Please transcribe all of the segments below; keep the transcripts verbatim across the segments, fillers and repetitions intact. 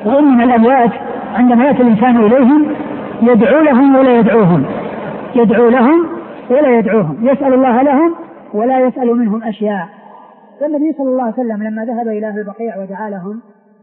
وإن الأموات عندما يأتي الإنسان إليهم يدعو لهم ولا يدعوهم، يدعو لهم ولا يدعوهم، يسأل الله لهم ولا يسأل منهم أشياء. والنبي صلى الله عليه وسلم لما ذهب إلى أهل البقيع ودعا لهم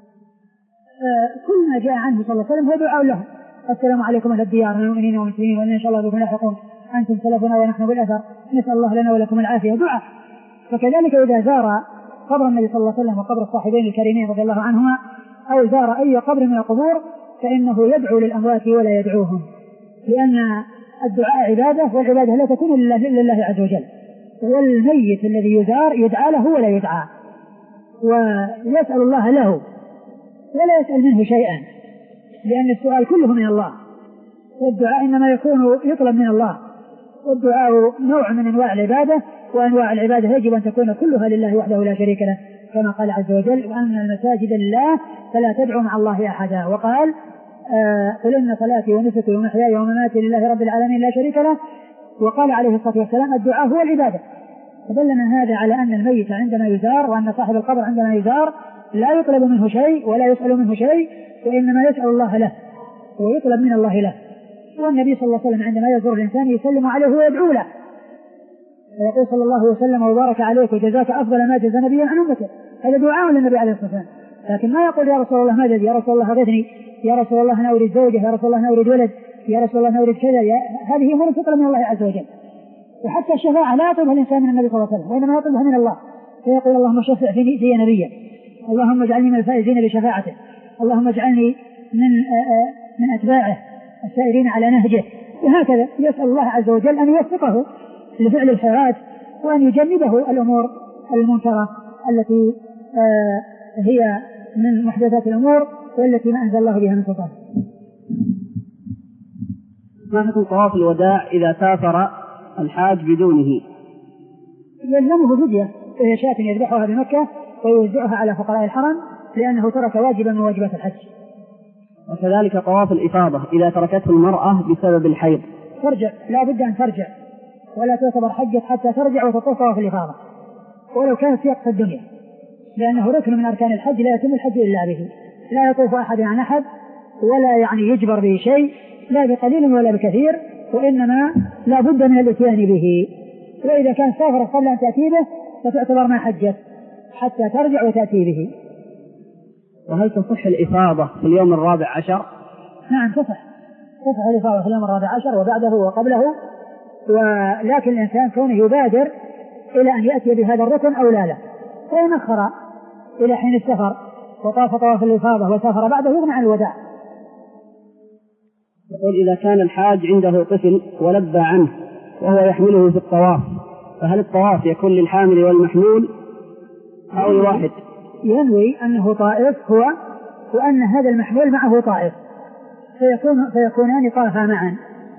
كل ما جاء عنه صلى الله عليه وسلم هو دعاء لهم: السلام عليكم أهل الديار من المؤمنين والمسلمين وإن شاء الله بكم لاحقون، أنتم سلفنا ونحن بالأثر، نسأل الله لنا ولكم العافية، دعاء. فكذلك إذا زار قبر النبي صلى الله عليه وسلم وقبر الصاحبين الكريمين رضي الله عنهما أو زار أي قبر من القبور فإنه يدعو للأموات ولا يدعوهم، لأن الدعاء عبادة، والعبادة لا تكون إلا لله عز وجل، والميت الذي يزار يدعى له ولا يدعى، ويسأل الله له ولا يسأل منه شيئا، لأن السؤال كله من الله، والدعاء إنما يكون يطلب من الله، والدعاء نوع من أنواع العبادة، وأنواع العبادة يجب أن تكون كلها لله وحده لا شريك له، كما قال عز وجل: وأن المساجد لله فلا تدعوا مع الله أحدا. وقال: آه قل إن صلاتي ونسكي ومحياي ومماتي لله رب العالمين لا شريك له. وقال عليه الصلاة والسلام: الدعاء هو العبادة. فدلنا هذا على أن الميت عندما يزار وأن صاحب القبر عندما يزار لا يطلب منه شيء ولا يسأل منه شيء، وإنما يسأل الله له ويطلب من الله له. والنبي صلى الله عليه وسلم عندما يزور الإنسان يسلم عليه ويدعو له، ويقول صلى الله وسلم وبارك عليك وجزاك أفضل ما جزى نبيا عن أمته. هذا دعاء للنبي عليه الصلاة والسلام، لكن ما يقول: يا رسول الله مدد، يا رسول الله غثني، يا رسول الله أنا أريد زوجة، يا رسول الله أنا أريد ولد، يا رسول الله أنا أريد كذا. هذه أمور تطلب من الله عز وجل. وحتى الشفاعة لا يطلبها الإنسان من النبي صلى الله عليه وسلم، وإنما يطلبها من الله، فيقول: اللهم شفع في نبيا، اللهم اجعلني من الفائزين بشفاعته، اللهم اجعلني من من أتباعه السائرين على نهجه. وهكذا يسأل الله عز وجل أن يوفقه لفعل الخيرات، وأن يجنبه الأمور المنكرة التي آه هي من محدثات الأمور والتي ما أنزل الله بها من سلطان. ما حكم طواف الوداع إذا سافر الحاج بدونه؟ يلزمه فدية، وهي شاة يذبحها بمكة ويوزعها على فقراء الحرم، لأنه ترك واجبا من واجبات الحج. وكذلك طواف الإفاضة إذا تركته المرأة بسبب الحيض ترجع، لا بد أن ترجع، ولا تعتبر حجة حتى ترجع وتطوف طواف الإفاضة ولو كانت في أقصى الدنيا، لأنه ركن من أركان الحج لا يتم الحج إلا به. لا يطوف أحد عن أحد ولا يعني يجبر به شيء، لا بقليل ولا بكثير، وإنما لا بد من الاتيان به. وإذا كان سافر قبل أن تأتي به فتعتبر ما حجت حتى ترجع وتأتي به. وهل تصح الإفاضة في اليوم الرابع عشر؟ نعم تصح، تصح الإفاضة في اليوم الرابع عشر وبعده وقبله، ولكن الإنسان كونه يبادر إلى أن يأتي بهذا الركن أو لا لا، فإن أخر إلى حين السفر وطاف طواف الإفاضة وسافر بعده يغنى عن الوداع. يقول: إذا كان الحاج عنده طفل ولبى عنه وهو يحمله في الطواف، فهل الطواف يكون للحامل والمحمول أو لواحد؟ ينوي أنه طائف هو وأن هذا المحمول معه طائف، فيكون فيكونان طافا معا.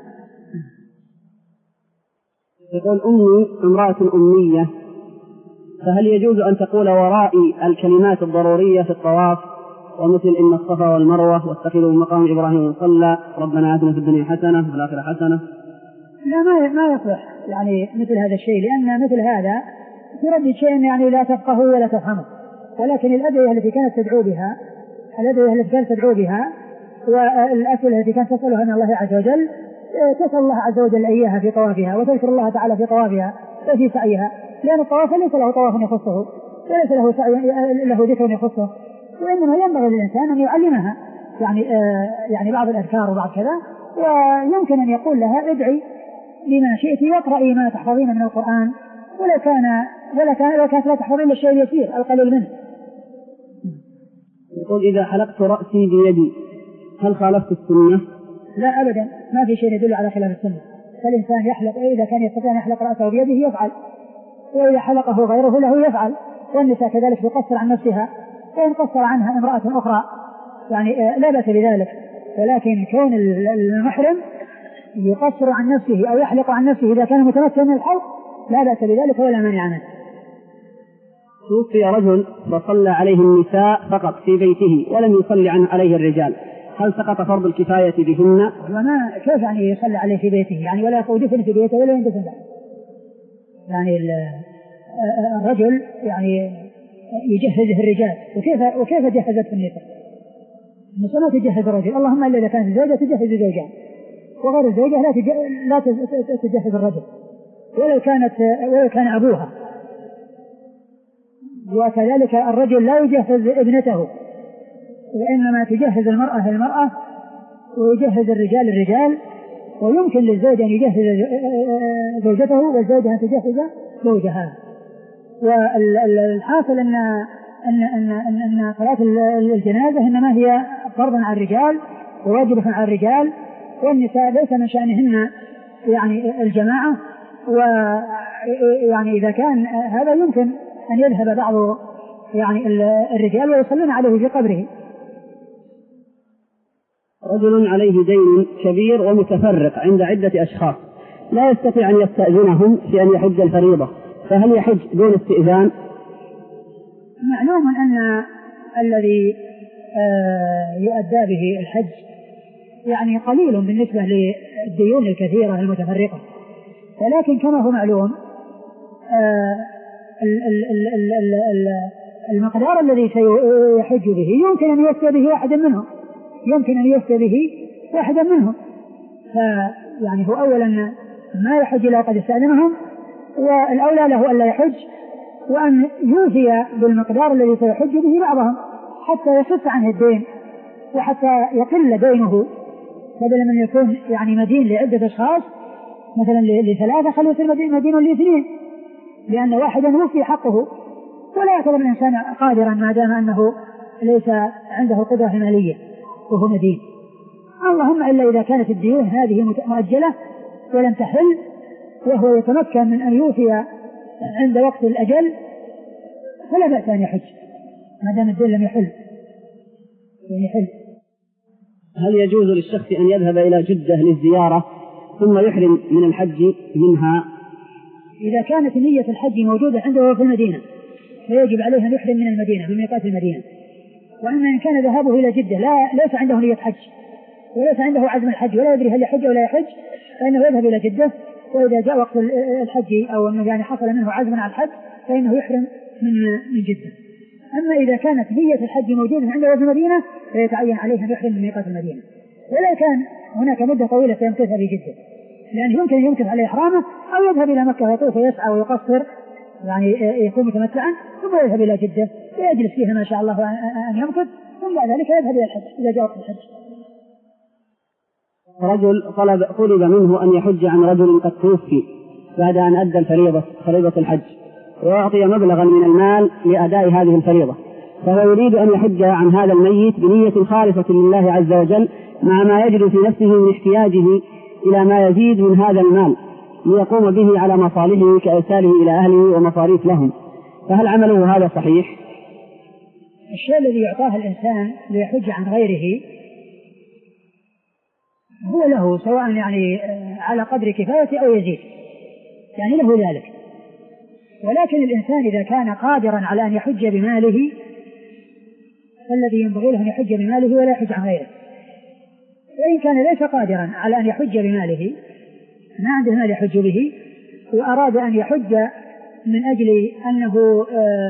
يقول: أمي امرأة أمية، فهل يجوز أن تقول ورائي الكلمات الضرورية في الطواف، ومثل إن الصفا والمروة واتخذوا مقام إبراهيم مصلى، ربنا آتنا في الدنيا حسنة وفي الآخرة حسنة؟ لا، ما ما يصلح يعني مثل هذا الشيء، لأن مثل هذا تردد شيء يعني لا تفقه ولا تفهمه. ولكن الأدعية التي كانت تدعو بها الأدعية التي كانت تدعو بها والأسئلة التي كانت تسألها من الله عز وجل تسأل الله عز وجل إياها في طوافها، وتذكر الله تعالى في طوافها وفي سعيها، لأن الطواف ليس له طواف يخصه وليس له سعي له ذكر يخصه، وإنما ينبغي للإنسان أن يعلمها يعني آه يعني بعض الأذكار وبعض كذا، ويمكن أن يقول لها: ادعي بما شئت واقرأي ما تحفظين من القرآن، ولو كان ولا كان لو كانت لا تحفظين الشيء اليسير القليل منه. يقول: إذا حلقت رأسي بيدي هل خالفت السنة؟ لا أبدا، ما في شيء يدل على خلاف السنة. فالإنسان يحلق، إذا كان يستطيع أن يحلق رأسه بيده يفعل، وإذا حلقه غيره له يفعل. والنساء كذلك تقصر عن نفسها، وإن قصر عنها امرأة أخرى يعني لا بأس بذلك، ولكن كون المحرم يقصر عن نفسه أو يحلق عن نفسه إذا كان متمكنا من الحلق لا بأس بذلك ولا مانع منه. توفي رجل وصلى عليه النساء فقط في بيته ولم يصلي عنه عليه الرجال، هل سقط فرض الكفاية بهن؟ وما كيف يعني يصلي عليه في بيته يعني ولا يدفن في بيته ولا يندفن بعد؟ يعني الرجل يعني يجهزه الرجال، وكيف وكيف جهزته النساء؟ النساء ما تجهز الرجل، اللهم إلا إذا كانت الزوجة تجهز زوجها، وغير الزوجة لا لا تجهز الرجل ولو كانت ولو كان أبوها. وكذلك الرجل لا يجهز ابنته، وإنما تجهز المرأة المرأة ويجهز الرجال الرجال، ويمكن للزوج أن يجهز زوجته والزوجة أن تجهز زوجها. والحاصل أن أن أن أن, أن صلاة الجنازة إنما هي فرض على الرجال وواجب على الرجال، والنساء ليس من شأنهن يعني الجماعة. ويعني إذا كان هذا يمكن أن يذهب بعض يعني الرجال ويصلون عليه في قبره. رجل عليه دين كبير ومتفرق عند عدة أشخاص لا يستطيع أن يستأذنهم في أن يحج الفريضة، فهل يحج دون استئذان؟ معلوم أن الذي يؤدى به الحج يعني قليل بالنسبة للديون الكثيرة المتفرقة، ولكن كما هو معلوم المقدار الذي سيحج به يمكن أن يفتى به واحدا منهم يمكن أن يفتى به واحدا منهم فيعني هو أولا ما يحج إلا قد استأذنهم، والأولى له ألا يحج، وأن يوفي بالمقدار الذي سيحج به بعضهم حتى يخف عنه الدين وحتى يقل دينه، بدلا من يكون يعني مدين لعدة أشخاص مثلا لثلاثة خليه يصير مدين لاثنين، لأن واحدا يوفي حقه ولا يعتبر الإنسان قادرا ما دام أنه ليس عنده قدرة مالية وهو مدين. اللهم إلا إذا كانت الديون هذه مؤجلة ولم تحل وهو يتمكن من أن يوفي عند وقت الأجل فلا بأس أن يحج ما دام الدين لم يحل يحل. هل يجوز للشخص أن يذهب إلى جدة للزيارة ثم يحرم من الحج منها؟ إذا كانت نية الحج موجودة عنده في المدينة فيجب عليه أن يحرم من المدينة من ميقات المدينة. وأما إن كان ذهابه إلى جدة لا ليس عنده نية حج وليس عنده عزم الحج ولا يدري هل يحج أو لا يحج فإنه يذهب إلى جدة، وإذا جاء وقت الحج أو أنه يعني حصل منه عزم على الحج فإنه يحرم من من جدة. أما إذا كانت نية الحج موجودة عنده في المدينة فيتعين عليه أن يحرم من ميقات المدينة، ولا كان هناك مدة طويلة سيمكثها في جدة، لأنه يمكن أن يمكث عليه إحرامه أو يذهب إلى مكة ويطوف ويسعى ويقصر يعني يكون متمتعا ثم يذهب إلى جدة ويجلس فيها ما شاء الله أن يمكث ثم بعد ذلك يذهب إلى الحج إذا جاء وقت الحج. رجل طلب طلب منه أن يحج عن رجل قد توفي بعد أن أدى الفريضة فريضة الحج ويعطي مبلغا من المال لأداء هذه الفريضة، فهو يريد أن يحج عن هذا الميت بنية خالصة لله عز وجل مع ما يجد في نفسه من احتياجه إلى ما يزيد من هذا المال ليقوم به على مصالحه كإرساله إلى أهله ومصاريف لهم، فهل عمله هذا صحيح؟ الشيء الذي يعطاه الإنسان ليحج عن غيره هو له سواء يعني على قدر كفاية أو يزيد يعني له ذلك، ولكن الإنسان إذا كان قادرا على أن يحج بماله فالذي ينبغي له أن يحج بماله ولا يحج عن غيره. وإن كان ليس قادرا على أن يحج بماله ما عنده مال يحج به وأراد أن يحج من أجل أنه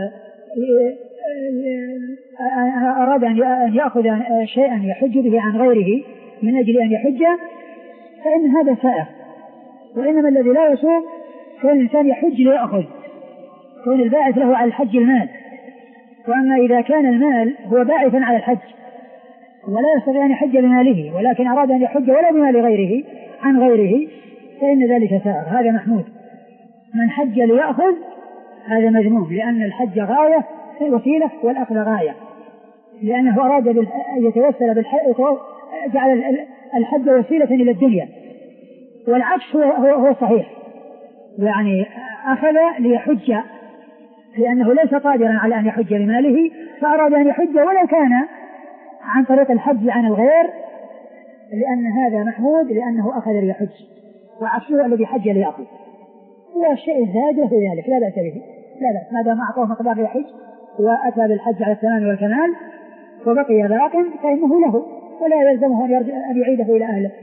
أراد أن يأخذ شيئا يحج به عن غيره من أجل أن يحج فإن هذا سائغ، وإنما الذي لا يسوغ كون الإنسان يحج ليأخذ، كون الباعث له على الحج المال. وأما إذا كان المال هو باعثا على الحج ولا يستطيع أن يحج بماله ولكن أراد أن يحج ولا بمال غيره عن غيره فإن ذلك سائغ، هذا محمود. من حج ليأخذ هذا مذموم، لأن الحج غاية وسيلة والأخذ غاية، لأنه أراد أن يتوسل بالحج جعل الحج وسيلة إلى الدنيا، والعكس هو, هو, هو صحيح، يعني أخذ ليحج لأنه ليس قادرا على أن يحج بماله فأراد أن يحج ولو كان عن طريق الحج عن الغير، لأن هذا محمود لأنه أخذ ليحج، وعكسه الذي حج ليأخذ. هو الشيء الزاجر في ذلك لا بأس به، لا بأس ما دام أعطاه مقدار ليحج وأتى بالحج على التمام والكمال وبقي باق فإنه له ولا يلزمه أن يعيده إلى أهله.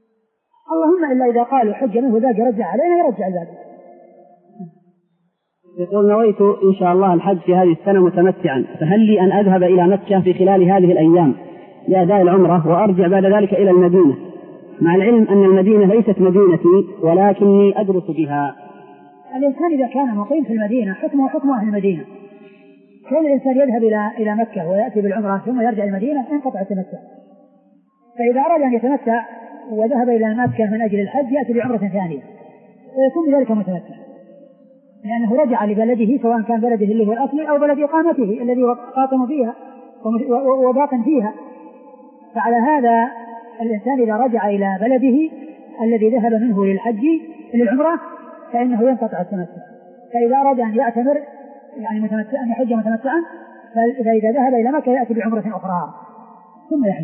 اللهم إلا إذا قالوا حج منه ذاك يرجع علينا يرجع ذلك. يقول نويت إن شاء الله الحج في هذه السنة متمتعا، فهل لي أن أذهب إلى مكة في خلال هذه الأيام لأداء العمرة وأرجع بعد ذلك إلى المدينة، مع العلم أن المدينة ليست مدينتي ولكني أدرس بها؟ الإنسان إذا كان مقيم في المدينة حكمه حكم أهل المدينة. كل الإنسان يذهب إلى إلى مكة ويأتي بالعمرة ثم يرجع المدينة انقطع التمتع. فإذا أراد أن يتمتع وذهب إلى مكة من أجل الحج يأتي بعمرة ثانية ويكون بذلك متمتع، لأنه رجع لبلده سواء كان بلده اللي هو الأصلي أو بلد إقامته الذي هو قاطن فيها وباطن فيها. فعلى هذا الإنسان إذا رجع إلى بلده الذي ذهب منه للحج للعمرة فإنه ينقطع التمتع. فإذا أراد أن يعتمر يعني متمتع أن يحج متمتعا فإذا ذهب إلى مكة يأتي بعمرة أخرى ثم يحج.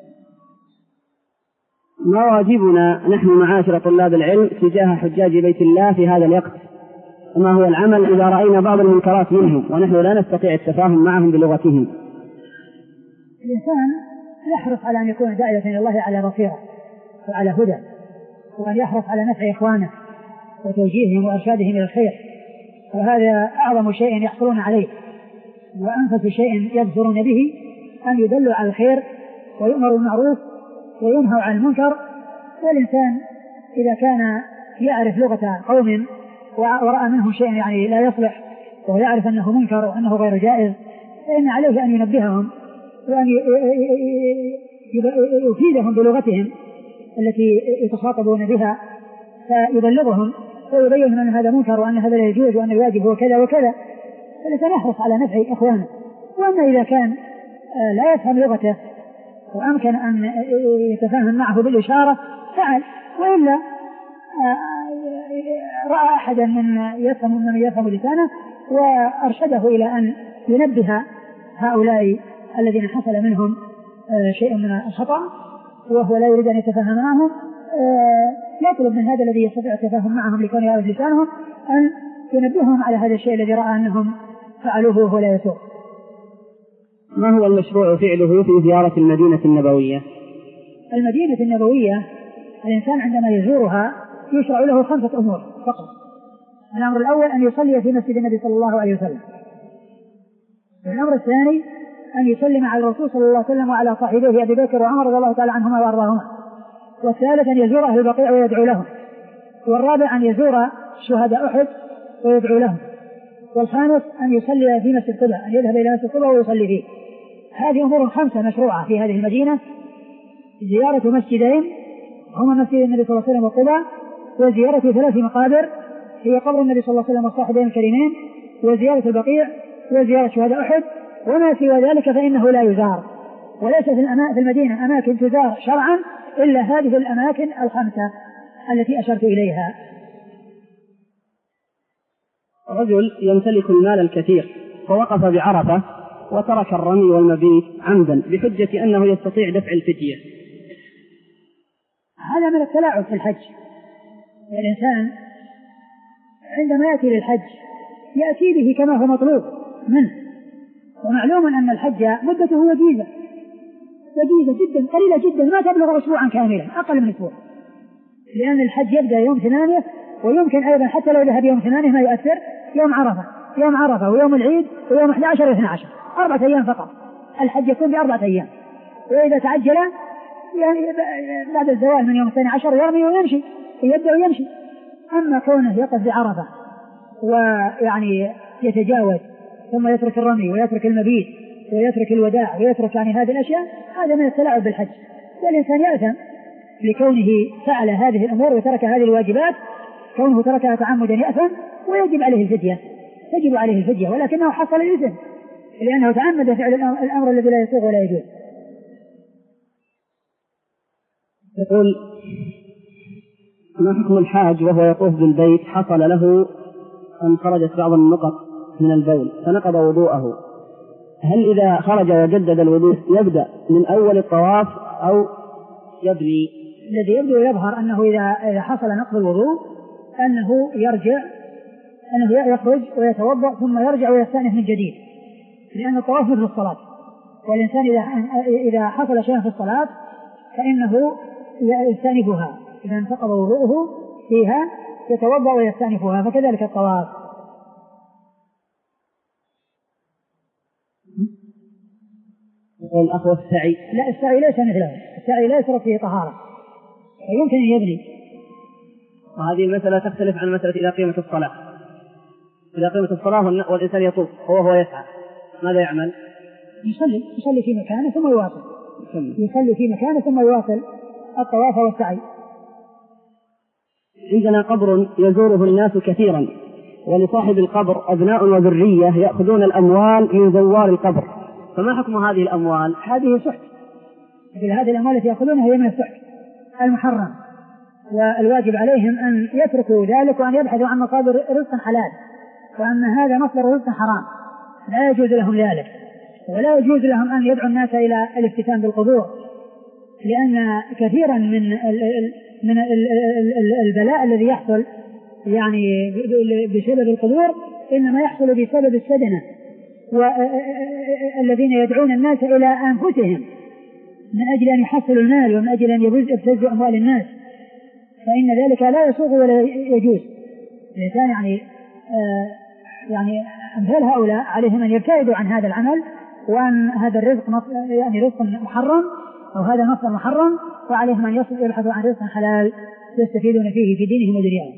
ما واجبنا نحن معاشر طلاب العلم تجاه حجاج بيت الله في هذا الوقت؟ وما هو العمل إذا رأينا بعض المنكرات منهم ونحن لا نستطيع التفاهم معهم بلغتهم؟ الإنسان يحرص على أن يكون داعية إلى الله على بصيرة وعلى هدى، وأن يحرص على نفع إخوانه وتوجيههم وإرشادهم إلى الخير، وهذا أعظم شيء يحصلون عليه وأنفس شيء يبصرون به، أن يدلوا على الخير ويؤمروا بالمعروف وينهوا عن المنكر. والإنسان إذا كان يعرف لغة قوم ورأى منهم شيء يعني لا يصلح وهو يعرف أنه منكر وأنه غير جائز فإن عليه أن ينبههم وأن يفيدهم بلغتهم التي يتخاطبون بها فيبلغهم ويبين أن هذا منكر وأن هذا لا يجوز وأن الواجب هو كذا وكذا. فالإنسان يحرص على نفع إخوانه. وأما إذا كان لا يفهم لغته وأمكن أن يتفاهم معه بالإشارة فعل، وإلا رأى أحدا من يفهم من يفهم لسانه وأرشده إلى أن ينبه هؤلاء الذين حصل منهم شيء من الخطأ وهو لا يريد أن يتفاهم معهم، يطلب من هذا الذي يستطيع التفاهم معهم لكون يعرف لسانهم أن ينبههم على هذا الشيء الذي رأى أنهم فعلوه وهو لا يسوق. ما هو المشروع فعله في زيارة المدينة النبوية؟ المدينة النبوية الإنسان عندما يزورها يشرع له خمسة أمور فقط. الأمر الأول أن يصلي في مسجد النبي صلى الله عليه وسلم. الأمر الثاني أن يسلم على الرسول صلى الله عليه وسلم وعلى صاحبيه أبي بكر وعمر رضي الله تعالى عنهما وأرضاهما. والثالث أن يزور أهل البقيع ويدعو لهم. والرابع أن يزور شهداء أحد ويدعو لهم. والخامس أن يصلي في مسجد قباء، أن يذهب إلى مسجد قباء ويصلي فيه. هذه أمور خمسة مشروعة في هذه المدينة: زيارة مسجدين هما مسجد النبي صلى الله عليه وسلم وقباء، وزيارة ثلاث مقابر هي قبر النبي صلى الله عليه وسلم والصاحبين الكريمين، وزيارة البقيع، وزيارة شهداء أحد. وما سوى ذلك فإنه لا يزار، وليس في, في المدينة أماكن تزار شرعا إلا هذه الأماكن الخمسة التي أشرت إليها. رجل يمتلك المال الكثير فوقف بعرفة وترك الرمي والمبيت عمدا بحجة أنه يستطيع دفع الفدية. هذا من التلاعب في الحج. الإنسان عندما يأتي للحج يأتي به كما هو مطلوب منه، ومعلوم أن الحج مدته وجيزة وجيزة جدا قليلة جدا ما تبلغ أسبوعا كاملا، أقل من أسبوع، لأن الحج يبدأ يوم ثمانية، ويمكن أيضا حتى لو ذهب يوم ثمانية ما يؤثر يوم عرفة يوم عرفة ويوم العيد ويوم أحد عشر واثنى عشر، أربعة أيام فقط. الحج يكون بأربعة أيام، وإذا تعجل يعني بعد الزوال من يوم الثاني عشر يرمي ويمشي يبدأ ويمشي. أما كونه يقف بعرفة ويعني يتجاوز ثم يترك الرمي ويترك المبيت ويترك الوداع ويترك يعني هذه الأشياء، هذا من التلاعب بالحج. والإنسان يأثم لكونه فعل هذه الأمور وترك هذه الواجبات، كونه تركها تعمدا يأثم ويجب عليه الفدية، تجب عليه الفدية، ولكنه حصل الإثم لأنه تعمد فعل الأمر الذي لا يسوغ ولا يجوز. يقول: ما حكم الحاج وهو يطوف بالبيت حصل له أن خرجت بعض النقط من البول فنقض وضوءه، هل إذا خرج وجدد الوضوء يبدأ من أول الطواف أو يبني؟ الذي يبدو يظهر أنه إذا حصل نقض الوضوء أنه يرجع أنه يخرج ويتوضأ ثم يرجع ويستأنف من جديد، لأن الطواف مثل الصلاة، والإنسان إذا إذا حصل شيء في الصلاة فإنه يستأنفها، إذا انتقض وضوءه فيها يتوضأ ويستأنفها، فكذلك الطواف. يقول الأخ والسعي. لا السعي ليس مثله، السعي لا يشرط فيه طهارة فيمكن أن يبني. وهذه المسألة تختلف عن مسألة إذا قيمت الصلاة. إذا قيمت الصلاة والإنسان يطوف هو هو يسعى ماذا يعمل؟ يصلي يصلي في مكانه ثم يواصل يصلي في مكانه ثم يواصل الطواف والسعي. عندنا قبر يزوره الناس كثيرا ولصاحب القبر أبناء وذرية يأخذون الأموال من زوار القبر، فما حكم هذه الأموال؟ هذه سحت، هذه الأموال التي يأخذونها هي من السحت المحرم، والواجب عليهم أن يتركوا ذلك وأن يبحثوا عن مصادر رزق حلال، وأن هذا مصدر رزق حرام لا يجوز لهم ذلك، ولا يجوز لهم أن يدعوا الناس إلى الافتتان بالقبور، لأن كثيرا من من البلاء الذي يحصل يعني بسبب القبور إنما يحصل بسبب السدنة والذين يدعون الناس إلى أنفسهم من أجل أن يحصلوا المال ومن أجل أن يبتزوا أموال الناس، فإن ذلك لا يسوغ ولا يجوز. الإنسان يعني آه يعني أمثال هؤلاء عليهم أن يبتعدوا عن هذا العمل، وأن هذا الرزق يعني رزق محرم أو هذا مصدر محرم، وعليهم أن يبحثوا عن رزق حلال يستفيدون فيه في دينهم ودنياهم.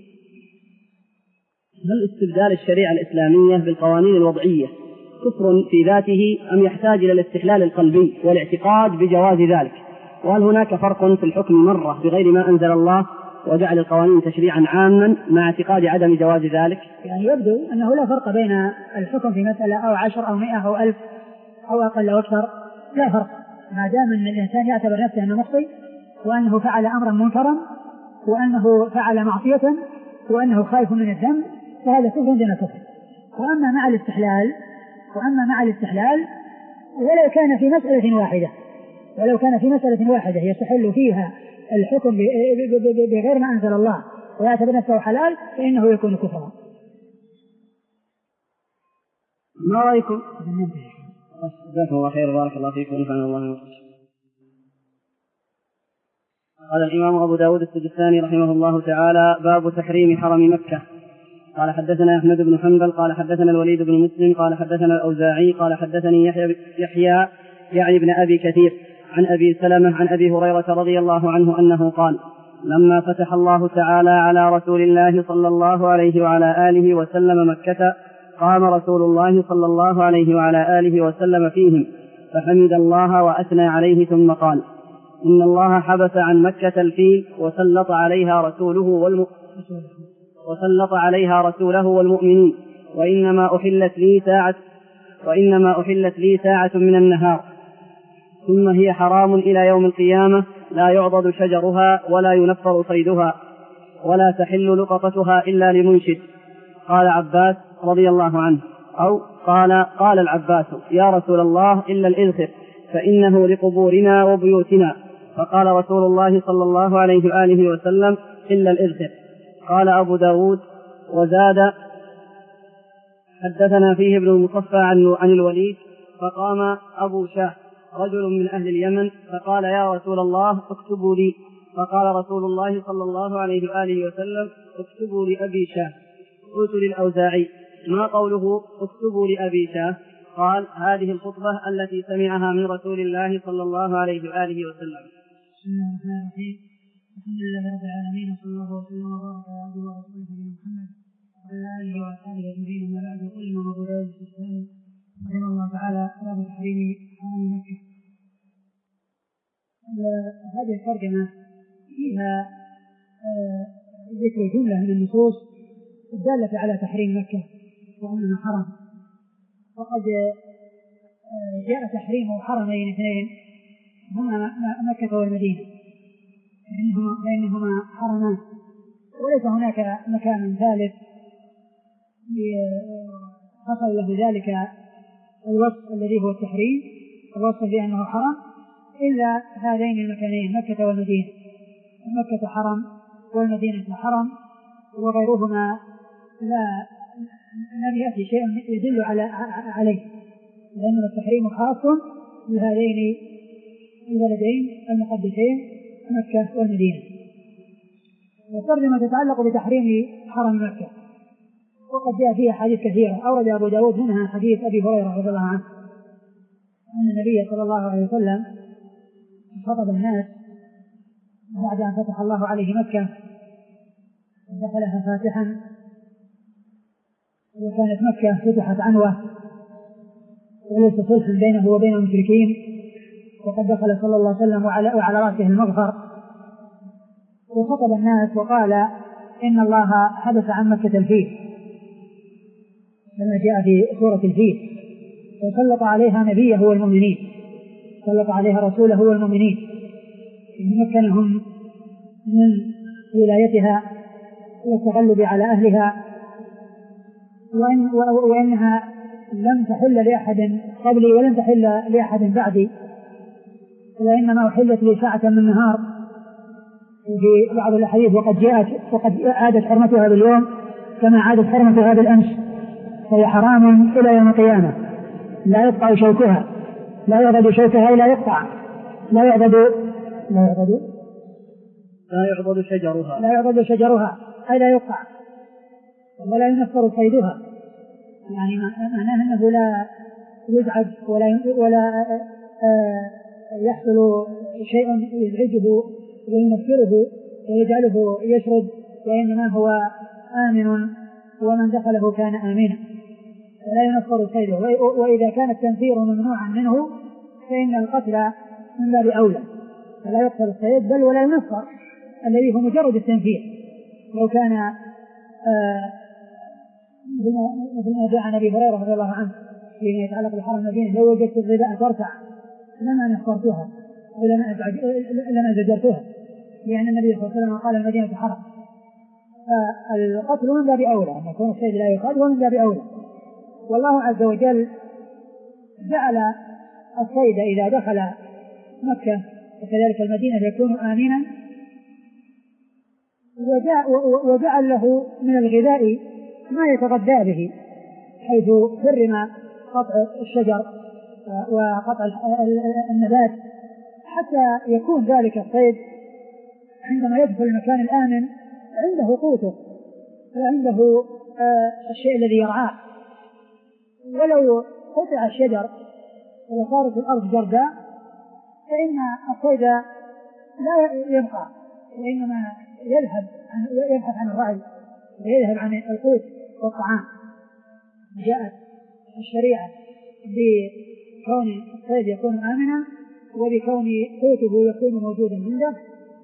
هل استبدال الشريعة الإسلامية بالقوانين الوضعية كفر في ذاته أم يحتاج إلى الاستحلال القلبي والاعتقاد بجواز ذلك؟ وهل هناك فرق في الحكم مرة بغير ما أنزل الله وجعل القوانين تشريعا عاما مع اعتقاد عدم جواز ذلك؟ يعني يبدو أنه لا فرق بين الحكم في مسألة أو عشر أو مئة أو ألف أو أقل أو أكثر، لا فرق ما دام أن الإنسان يعتبر نفسه أنه مخطئ وأنه فعل أمرا منكرا وأنه فعل معصية وأنه خائف من الذنب، فهذا كفر دون كفر. وأما مع الاستحلال وأما مع الاستحلال ولو كان في مسألة واحدة ولو كان في مسألة واحدة يستحل فيها الحكم بغير ما أنزل الله ويعتبر نفسه حلال فإنه يكون كفرا. ما رأيكم؟ جزاكم الله خير بارك الله فيكم ونفعنا الله بكم. قال الإمام أبو داود السجستاني رحمه الله تعالى: باب تحريم حرم مكة. قال حدثنا أحمد بن حنبل قال حدثنا الوليد بن مسلم قال حدثنا الأوزاعي قال حدثني يحيى, يحيى يعني ابن أبي كثير عن أبي سلمة عن أبي هريرة رضي الله عنه أنه قال: لما فتح الله تعالى على رسول الله صلى الله عليه وعلى آله وسلم مكة قام رسول الله صلى الله عليه وعلى آله وسلم فيهم فحمد الله وأثنى عليه ثم قال: إن الله حبس عن مكة الفيل وسلط عليها رسوله والم... وسلط عليها رسوله والمؤمنين وإنما أحلت لي ساعة وإنما أحلت لي ساعة من النهار ثم هي حرام إلى يوم القيامة لا يعضد شجرها ولا ينفر صيدها ولا تحل لقطتها إلا لمنشد. قال عباس رضي الله عنه أو قال قال العباس: يا رسول الله إلا الإذخر فإنه لقبورنا وبيوتنا. فقال رسول الله صلى الله عليه وآله وسلم: إلا الإذخر. قال أبو داود: وزاد: حدثنا فيه ابن المصفى عن الوليد فقام أبو شاه رجل من أهل اليمن فقال: يا رسول الله اكتبوا لي. فقال رسول الله صلى الله عليه وآله وسلم: اكتبوا لأبي شاه. قلت للأوزاعي: ما قوله اكتبوا لأبي شاه؟ قال: هذه الخطبة التي سمعها من رسول الله صلى الله عليه وآله وسلم. بسم الله الرحمن الرحيم. الحمد لله رب العالمين وصلى الله وسلم وبارك على عبده ورسوله نبينا محمد وعلى آله وأصحابه أجمعين. أما بعد، يقول الإمام أبو داود السجستاني رحمه الله تعالى: باب تحريم حرم مكة. هذه الترجمة فيها ذكر جملة من النصوص الدالة على تحريم مكة وأنها حرم، وقد جاء تحريم حرمين اثنين هما مكة والمدينة فإنهما, فإنهما حرمان، وليس هناك مكان ثالث حصل له ذلك الوصف الذي هو التحريم، الوصف بأنه حرم، إلا هذين المكانين مكة والمدينة. مكة حرم والمدينة حرم، وغيرهما لا لم يأتي شيء يدل على عليه، لأن التحريم خاص بهذين البلدين المقدسين مكة والمدينة. والترجمة تتعلق بتحريم حرم مكة، وقد جاء فيها حديث كثيرة أورد أبو داود منها حديث أبي هريرة رضي الله عنه أن النبي صلى الله عليه وسلم خطب الناس بعد أن فتح الله عليه مكة، دخلها فاتحا، وكانت مكة فتحت عنوة وليس صلح بينه وبين المشركين، وقد دخل صلى الله عليه وسلم وعلى, وعلى رأسه المغفر، وخطب الناس وقال إن الله حدث عن مكة الفيل لما جاء في سورة الفيل، وسلط عليها نبيه والمؤمنين، سلط عليها رسوله والمؤمنين، مكنهم من ولايتها والتغلب على أهلها، وإن وإنها لم تحل لأحد قبلي ولم تحل لأحد بعدي، وإنما أحلت لي ساعة من نهار في بعض الأحاديث، وقد جاءت وقد عادت حرمتها باليوم كما عادت حرمتها بالأمس، فهي حرام إلى يوم القيامة، لا يقطع شوكها، لا يعضد شوكها إلا يقطع، لا يعضد لا يعضد لا يعضد شجرها لا يعضد شجرها أي لا يقطع، ولا ينفر صيدها، يعني معناه أنه لا يزعج ولا ولا يحصل شيء يزعجه وينفره ويجعله يشرد، وإنما هو آمن ومن دخله كان آمنا ولا ينفر صيده. وإذا كان التنفير ممنوعا منه فإن القتل من باب أولى، فلا يقتل الصيد بل ولا ينفر الذي هو مجرد التنفير. لو كان آه مثل ما جاء عن أبي هريرة رضي الله عنه فيما يتعلق بحرم المدينة، لو وجدت الظباء ترتع لما نفرتها لما زجرتها، لأن النبي صلى الله عليه وسلم قال المدينة حرم، فالقتل من باب أولى، أن يكون الصيد لا يقاد ومن باب أولى. والله عز وجل جعل الصيد إذا دخل مكة وكذلك المدينة يكون آمنا، وجعل له من الغذاء ما يتغذى به، حيث حرم قطع الشجر وقطع النبات حتى يكون ذلك الصيد عندما يدخل المكان الآمن عنده قوته وعنده الشيء الذي يرعاه. ولو قطع الشجر وصارت الأرض جرداء فإن الصيد لا يبقى، وإنما يذهب عن يبحث عن الرعي ويذهب عن القوت والطعام. جاءت الشريعة بكون الصيد يكون آمنا وبكون قوته يكون موجودا عنده،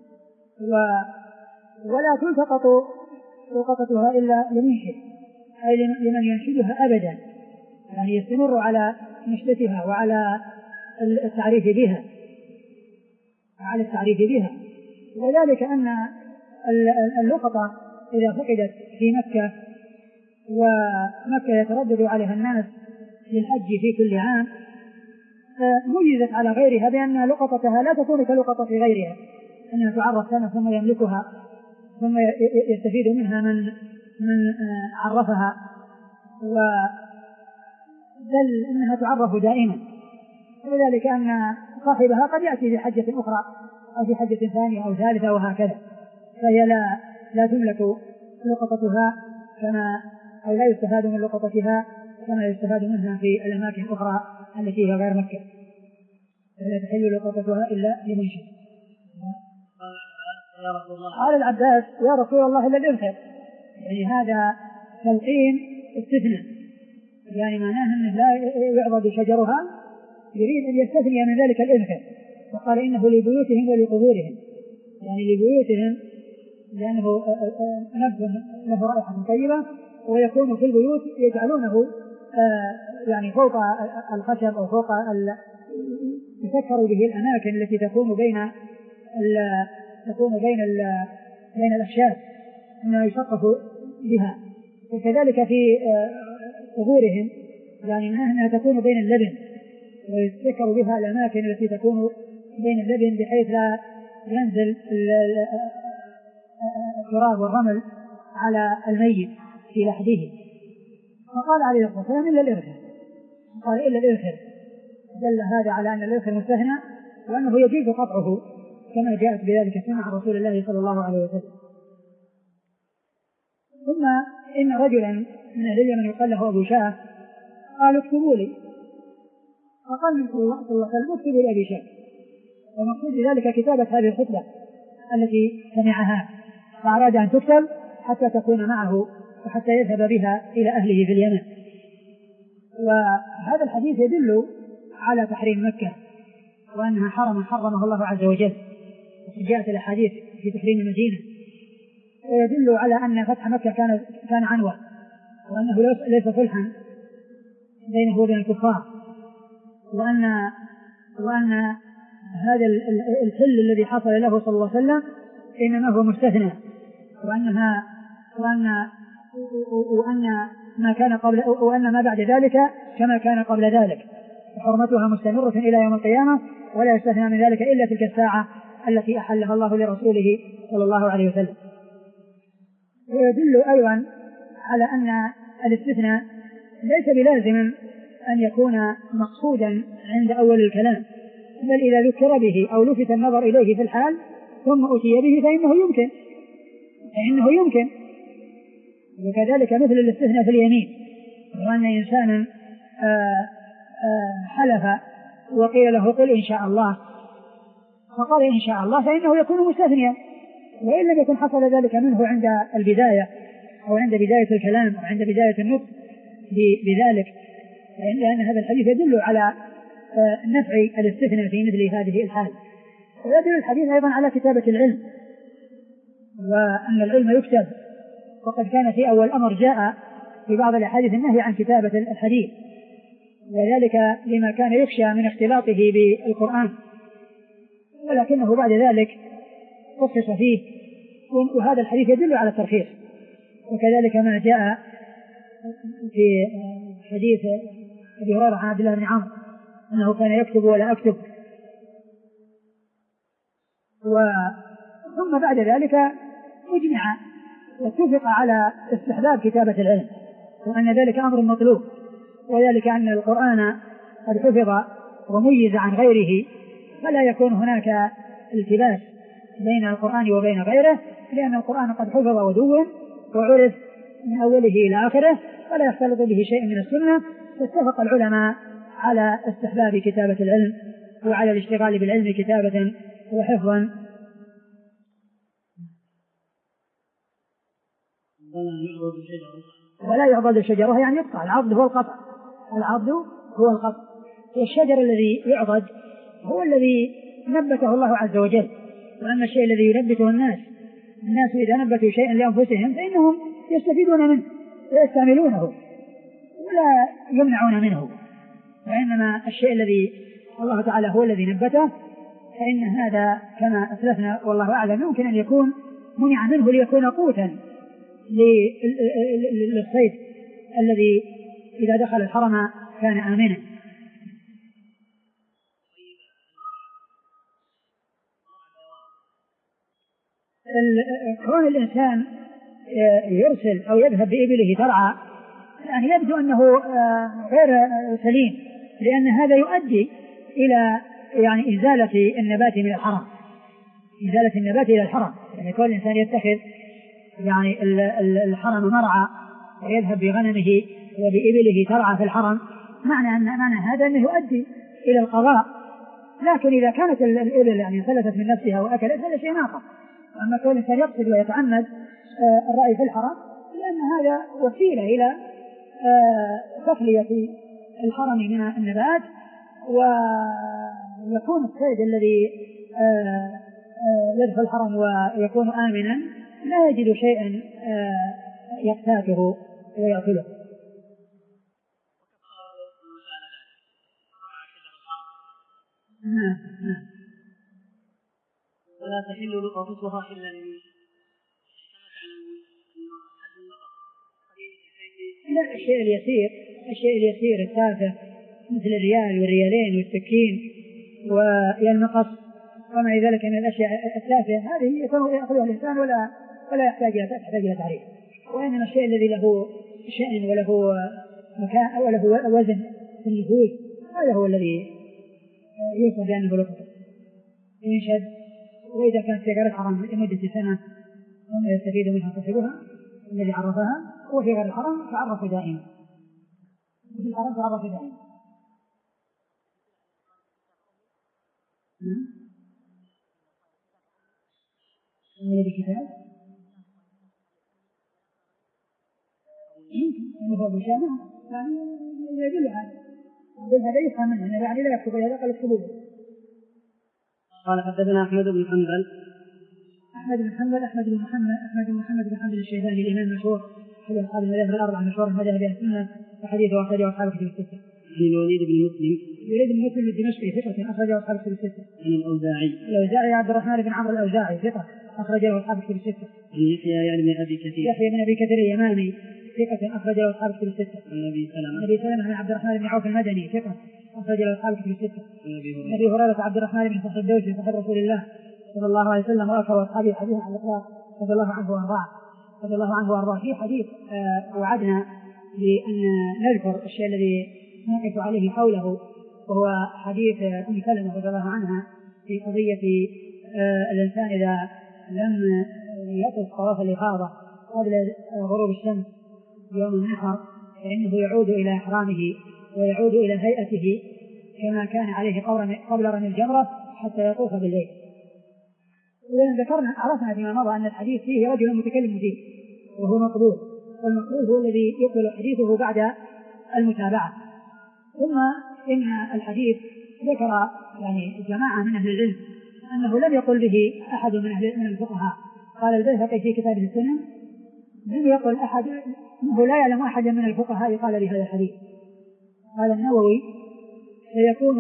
ولا تلتقط لقطتها إلا لمنشد، أي لمن ينشدها أبدا، يعني يستمر على نشدتها وعلى التعريف بها وعلى التعريف بها. وذلك أن اللقطة إذا فقدت في مكة ومكة يتردد عليها الناس للحج في كل عام، ميزت على غيرها بأن لقطتها لا تكون كلقطة غيرها، أنها تعرف سنة ثم يملكها ثم يستفيد منها من من عرفها، بل أنها تعرف دائما. وذلك أن صاحبها قد يأتي في حجة أخرى أو في حجة ثانية أو ثالثة وهكذا، فهي لا لا تملك لقطتها كما أو لا يستفاد من لقطتها كما يستفاد منها في الأماكن الأخرى التي هي غير مكة، فلا تحل لقطتها إلا لمنشد. قال العباس يا رسول الله إلا الإذخر، يعني هذا تلقين استثناء، يعني معناه أنه لا يعضد شجرها، يريد أن يستثني من ذلك الإذخر، وقال إنه لبيوتهم ولقبورهم، يعني لبيوتهم لأنه نبذ له رائحة طيبة، ويكون في البيوت يجعلونه يعني فوق الخشب أو فوق يسكر به الأماكن التي تكون بين تكون بين بين الأشياء أنه يشقف بها. وكذلك في قبورهم يعني أنها تكون بين اللبن ويسكر بها الأماكن التي تكون بين اللبن بحيث لا ينزل التراب والرمل على الميت في لحده. فقال عليه الصلاة والسلام إلا الإرخر، قال إلا الإرخر، دل هذا على أن الإرخر مستثنى وأنه يجوز قطعه كما جاءت بذلك سنة رسول الله صلى الله عليه وسلم. ثم إن رجلا من أهل اليمن يقال له أبو شاه قال اكتبوا لي، فقال من صلى الله عليه وسلم اكتب لأبي شيخ، ومقصود ذلك كتابة هذه الخطبة التي سمعها، فأراد أن تكتب حتى تكون معه وحتى يذهب بها إلى أهله في اليمن. وهذا الحديث يدل على تحريم مكة وأنها حرم حرمه الله عز وجل، وقد جاءت الأحاديث في تحريم المدينة، ويدل على أن فتح مكة كان كان عنوة، وأنه ليس صلحا بينه وبين الكفار، وأن وأن هذا الحل الذي حصل له صلى الله عليه وسلم إنما هو مستثنى، وأنها وأن وأن ما كان قبل وأن ما بعد ذلك كما كان قبل ذلك، وحرمتها مستمرة إلى يوم القيامة، ولا يستثنى من ذلك إلا تلك الساعة التي أحلها الله لرسوله صلى الله عليه وسلم. ويدل أيضا على أن الاستثناء ليس بلازم أن يكون مقصودا عند أول الكلام، بل إذا ذكر به أو لفت النظر إليه في الحال ثم أتي به فإنه يمكن فإنه يمكن وكذلك مثل الاستثناء في اليمين، وأن إنسانا آآ آآ حلف وقيل له قل إن شاء الله فقال إن شاء الله فإنه يكون مستثنيا، وإن لم يكن حصل ذلك منه عند البداية أو عند بداية الكلام أو عند بداية النطق بذلك، لأن هذا الحديث يدل على نفع الاستثناء في مثل هذه الحال. ويدل الحديث أيضا على كتابة العلم، وأن العلم يكتب، وقد كان في أول أمر جاء في بعض الأحاديث النهي عن كتابة الحديث، وذلك لما كان يخشى من اختلاطه بالقرآن، ولكنه بعد ذلك خصص فيه، وهذا الحديث يدل على الترخيص. وكذلك ما جاء في حديث أبي هريرة عن عبد الله بن عمرو أنه كان يكتب ولا أكتب. ثم بعد ذلك أجمع واتفق على استحباب كتابة العلم، وأن ذلك أمر مطلوب، وذلك أن القرآن قد حفظ وميز عن غيره، فلا يكون هناك التباس بين القرآن وبين غيره، لأن القرآن قد حفظ ودون وعرف من أوله إلى آخره، ولا يختلط به شيء من السنة. فاتفق العلماء على استحباب كتابة العلم وعلى الاشتغال بالعلم كتابة وحفظا. ولا يعضد الشجرة يعني يقطع، العضد هو القطع، العضد هو القطع. والشجر الذي يعضد هو الذي نبته الله عز وجل، وأما الشيء الذي ينبته الناس الناس إذا نبتوا شيئا لأنفسهم فإنهم يستفيدون منه ويستعملونه ولا يمنعون منه، وإنما الشيء الذي الله تعالى هو الذي نبته فإن هذا كما أسلفنا والله أعلم يمكن أن يكون منع منه ليكون قوتا للصيد الذي إذا دخل الحرم كان آمنا. كون الإنسان يرسل أو يذهب بإبله ترعى يعني يبدو أنه غير سليم، لأن هذا يؤدي إلى يعني إزالة النبات من الحرم، إزالة النبات إلى الحرم. يعني كل إنسان يتخذ يعني الحرم مرعى ويذهب بغنمه وبإبله ترعى في الحرم، معنى أن معنى هذا أنه يؤدي إلى القضاء. لكن إذا كانت الإبل يعني فلتت من نفسها وأكلت هذا شيء آخر. أما كل إنسان يقصد ويتعمد الرأي في الحرم لأن هذا وسيلة إلى تخلية الحرم من النبات، ويكون الصيد الذي يدخل الحرم ويكون آمنا لا يجد شيئا يقتاته ويأكله. نعم نعم. ولا تحل لقطتها إلا لمن لا الشيء اليسير الشيء اليسير التافه مثل الريال والريالين والسكين والمقص وما إلى ذلك من الأشياء التافهة هذه يأخذها الإنسان ولا ولا يحتاج إلى تعريف. وإنما الشيء الذي له شأن وله مكان وله وزن في النفوس هذا هو الذي يوصف بأنه لقطة ينشد. وإذا كانت في غير الحرم لمدة سنة ثم يستفيد منها صاحبها الذي عرفها، هو في غير الحرم تعرف دائما، وفي الحرم تعرف دائما. من الكتاب يمكن أن هو بشامة يعني يدل على هذا يفهم منه يعني لا يكتب هذا قال الكتبوه. قال حدثنا أحمد بن حنبل أحمد بن حنبل أحمد بن محمد أحمد بن محمد بن حنبل الشيباني الإمام المشهور أحد أصحاب المذاهب الأربعة المشهور مذاهب أهل السنة وحديثه أخرجه أصحاب الكتب الستة. عن الوليد بن مسلم الوليد بن مسلم الدمشقي ثقة أخرجه أصحاب الكتب الستة. عن الأوزاعي الأوزاعي عبد الرحمن بن عمرو الأوزاعي ثقة أخرجه أصحاب الكتب الستة. عن يحيى يعني من أبي كثير يحيى بن أبي كثير اليماني ثقة أخرجه أصحاب الكتب الستة. عن أبي سلمة أبي سلمة بن عبد الرحمن بن عوف المدني ثقة أخرجه أصحاب الكتب الستة. عن أبي هريرة عبد الرحمن بن صخر الدوسي صاحب رسول الله صلى الله عليه وسلم وأكثر أصحابه حديثا عن الإطلاق رضي الله عنه وأرضاه رضي الله عنه وأرضاه. في حديث آه وعدنا بأن نذكر الشيء الذي نقف عليه حوله وهو حديث أم سلمة رضي الله عنها في قضية آه الإنسان إذا لم يطف طواف الإفاضة قبل غروب الشمس يوم النحر فإنه يعود إلى إحرامه ويعود إلى هيئته كما كان عليه قبل رمي الجمرة حتى يطوف بالليل. ولما ذكرنا عرفنا فيما مضى أن الحديث فيه رجل متكلم فيه وهو مقبول والمقبول هو الذي يقبل حديثه بعد المتابعة. ثم إن الحديث ذكر يعني جماعة من أهل العلم أنه لم يقل به أحد من أهل من الفقهاء. قال البيهقي في كتابه السنن لم يقل أحد أنه لا يعلم أحد من الفقهاء قال بهذا الحديث. قال النووي سيكون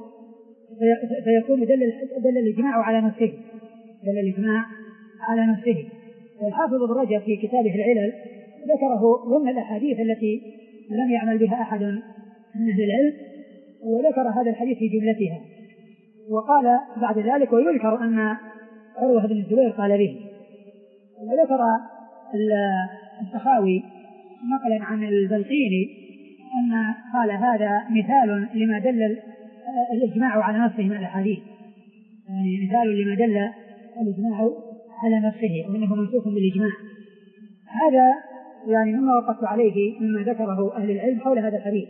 سيكون دل دل الإجماع على نفسه دل الإجماع على نفسه. والحافظ ابن رجب في كتابه العلل ذكره ضمن الأحاديث التي لم يعمل بها أحد من أهل العلم وذكر هذا الحديث في جملتها. وقال بعد ذلك ويذكر أن عروة بن الزبير قال به. وذكر السخاوي نقلا عن البلقيني أن قال هذا مثال لما دل الإجماع على نفسه من الأحاديث يعني مثال لما دل الإجماع على نفسه وأنه منسوخ بالإجماع. هذا يعني مما وقفت عليه مما ذكره أهل العلم حول هذا الحديث.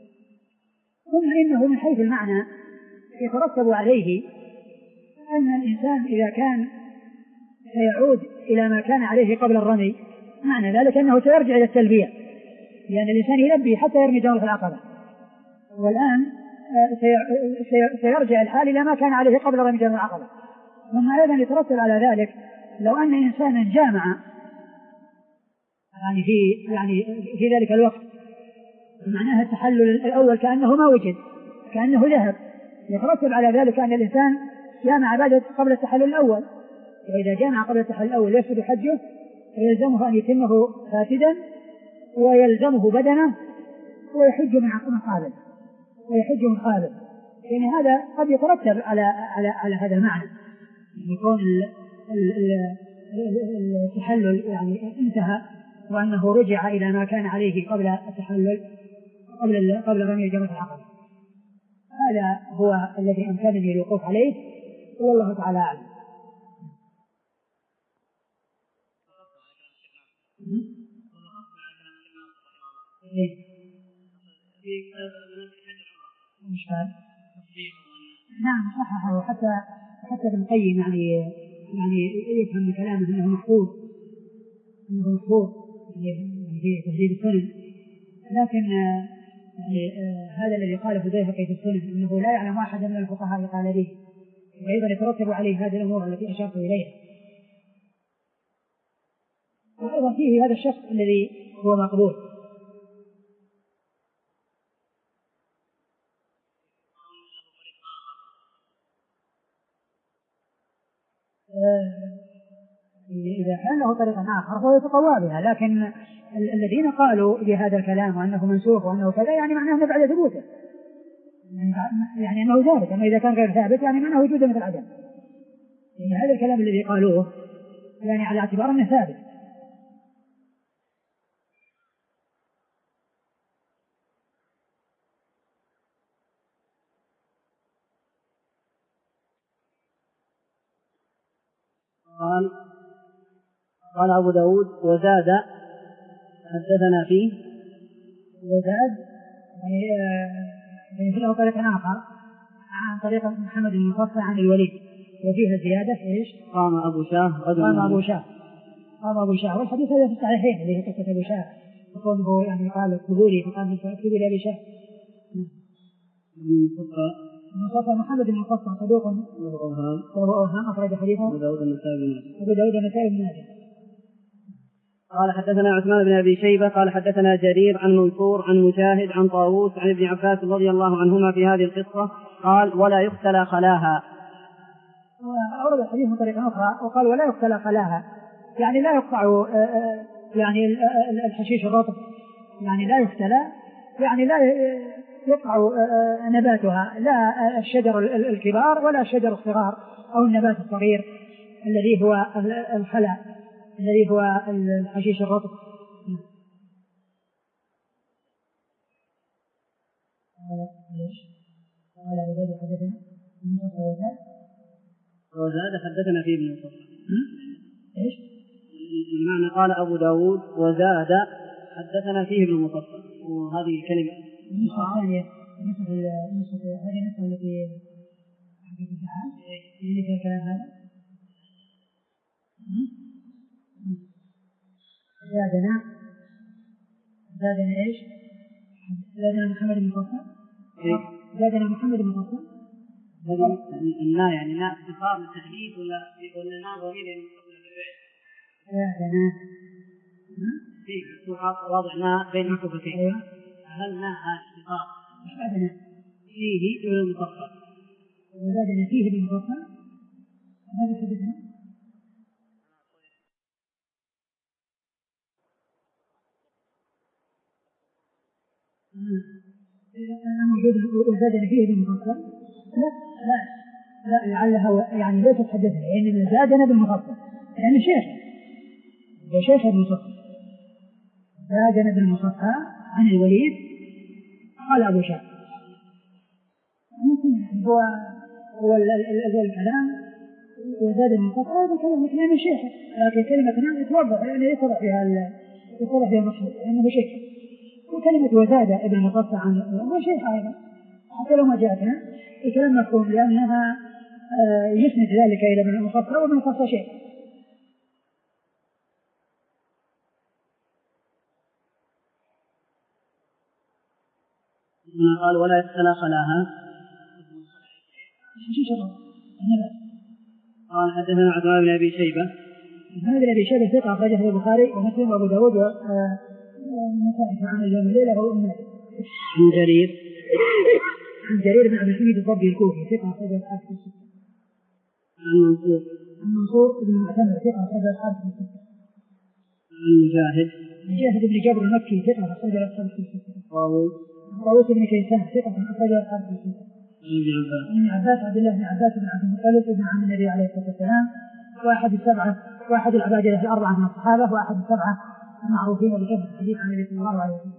ثم إنه من حيث المعنى يترتب عليه أن الإنسان إذا كان سيعود إلى ما كان عليه قبل الرمي معنى ذلك أنه سيرجع إلى التلبية لأن الإنسان يلبي حتى يرمي جمرة العقبة والآن سيرجع الحال إلى ما كان عليه قبل رمي جمرة العقبة. ثم أيضا يترتب على ذلك لو أن إنسانا جامع يعني في يعني في ذلك الوقت معناها التحلل الأول كأنه ما وجد كأنه ذهب يترتب على ذلك أن الإنسان جامع بعد قبل التحلل الأول. وإذا جامع قبل التحلل الأول يفسد حجه ويلزمه أن يتمه فاسدا ويلزمه بدنه ويحج من قابل ويحج من قابل. يعني هذا قد يترتب على على على هذا المعنى يكون التحلل يعني انتهى وأنه رجع إلى ما كان عليه قبل التحلل قبل قبل رمي جمرة العقبة. هذا هو الذي أمكنني الوقوف عليه والله تعالى أعلم. نعم صححه حتى حتى ابن القيم يعني يعني يفهم من كلامه انه محفوظ انه محفوظ يعني في تهذيب السنن. لكن يعني هذا الذي قاله البيهقي في السنن انه لا يعلم احد من الفقهاء قال به وايضا يترتب عليه هذه الامور التي اشرت اليها. وايضا فيه هذا الشخص الذي هو مقبول إذا كان له طريق آخر فهو يتقوى بها. لكن الذين قالوا بهذا الكلام وأنه منسوخ وأنه كذا يعني معناه أنه بعد ثبوته يعني أنه ثابت. أما إذا كان غير ثابت يعني معناه وجوده مثل عدم. يعني هذا الكلام الذي قالوه يعني على اعتبار أنه ثابت. قال قال أبو داود وزاد حدثنا فيه وزاد يعني له طريق آخر عن طريق محمد بن مصفى عن الوليد، وفيها زيادة إيش؟ قام أبو شاه قام أبو شاه قام أبو شاه والحديث هذا في الصحيحين اللي هي قصة أبو شاه وقوله يعني قال اكتبوا لي فقال اكتبوا لي أبي شاه. مصطفى محمد بن مصطفى صدوق وهو أوهام أخرج حديثه أبو داود النسائي بن ماجه. قال حدثنا عثمان بن أبي شيبة قال حدثنا جرير عن منصور عن مجاهد عن طاووس عن ابن عباس رضي الله عنهما في هذه القصة قال ولا يختلى خلاها. أورد الحديث من طريقة أخرى وقال ولا يختلى خلاها يعني لا يقطع يعني الحشيش الرطب يعني لا يختلى يعني لا يقطع نباتها لا الشجر الكبار ولا الشجر الصغار أو النبات الصغير الذي هو الخلا الذي هو الحشيش الرطب. قال وزاد حدثنا وزاد حدثنا فيه ابن مصطفى ايش؟ بمعنى قال أبو داود وزاد حدثنا فيه ابن مصطفى وهذه الكلمة النسخة الثانية النسخة هذه النسخة التي حديث الجحاز اللي فيها الكلام هذا زادنا زادنا ايش؟ زادنا محمد بن مصطفى زادنا محمد بن مصطفى النا يعني نا اختصار للتحديد ولا ولا نا ضمير المتصل بالفعل؟ زادنا في مفتوحات واضح نا بين مكتوبتين هل نا هذا اختصار؟ ايش زادنا؟ فيه ابن المصطفى وزادنا فيه ابن المصطفى هذا حدثنا أنا موجود وزادنا فيه بالمفصل لا لا لا لعلها يعني ليست حدثنا إنما زادنا بالمفصل يعني شيخ وشيخ المصفى زادنا بالمصفى عن الوليد قال أبو شاه ممكن هو هو الكلام وزاد المصفى هذا كلام كلام شيخ لكن كلمة نعم يتوضح يعني يتضح فيها يتضح فيها المقصود لأنه شيخ وكلمة وزاد ابن مصفى عن هو شيخ أيضا حتى لو ما جاءتنا الكلام مفهوم لأنها يسند ذلك إلى ابن مصفى وابن مصفى شيخ. قال ولا يختلى خلاها قال حدثنا عثمان بن أبي شيبة عثمان بن أبي شيبة ثقة أخرجه البخاري ومسلم وأبو داود والنسائي عن اليوم الليلة هو أمه. عن جرير عن جرير بن عبد الحميد الضبي الكوفي ثقة أخرجه أصحاب الستة. عن منصور عن منصور بن معتمر ثقة أخرجه أصحاب الستة. عن مجاهد مجاهد بن جابر المكي ثقة أخرجه أصحاب الستة. طاووس طاووس بن كيسان ثقة أخرجه أصحاب الستة. ابن عباس عبد الله بن عباس بن عبد المطلب بن عم النبي عليه الصلاة والسلام واحد السبعة واحد العبادلة الأربعة من الصحابة واحد السبعة المعروفين بكثرة الحديث عن النبي صلى الله عليه وسلم.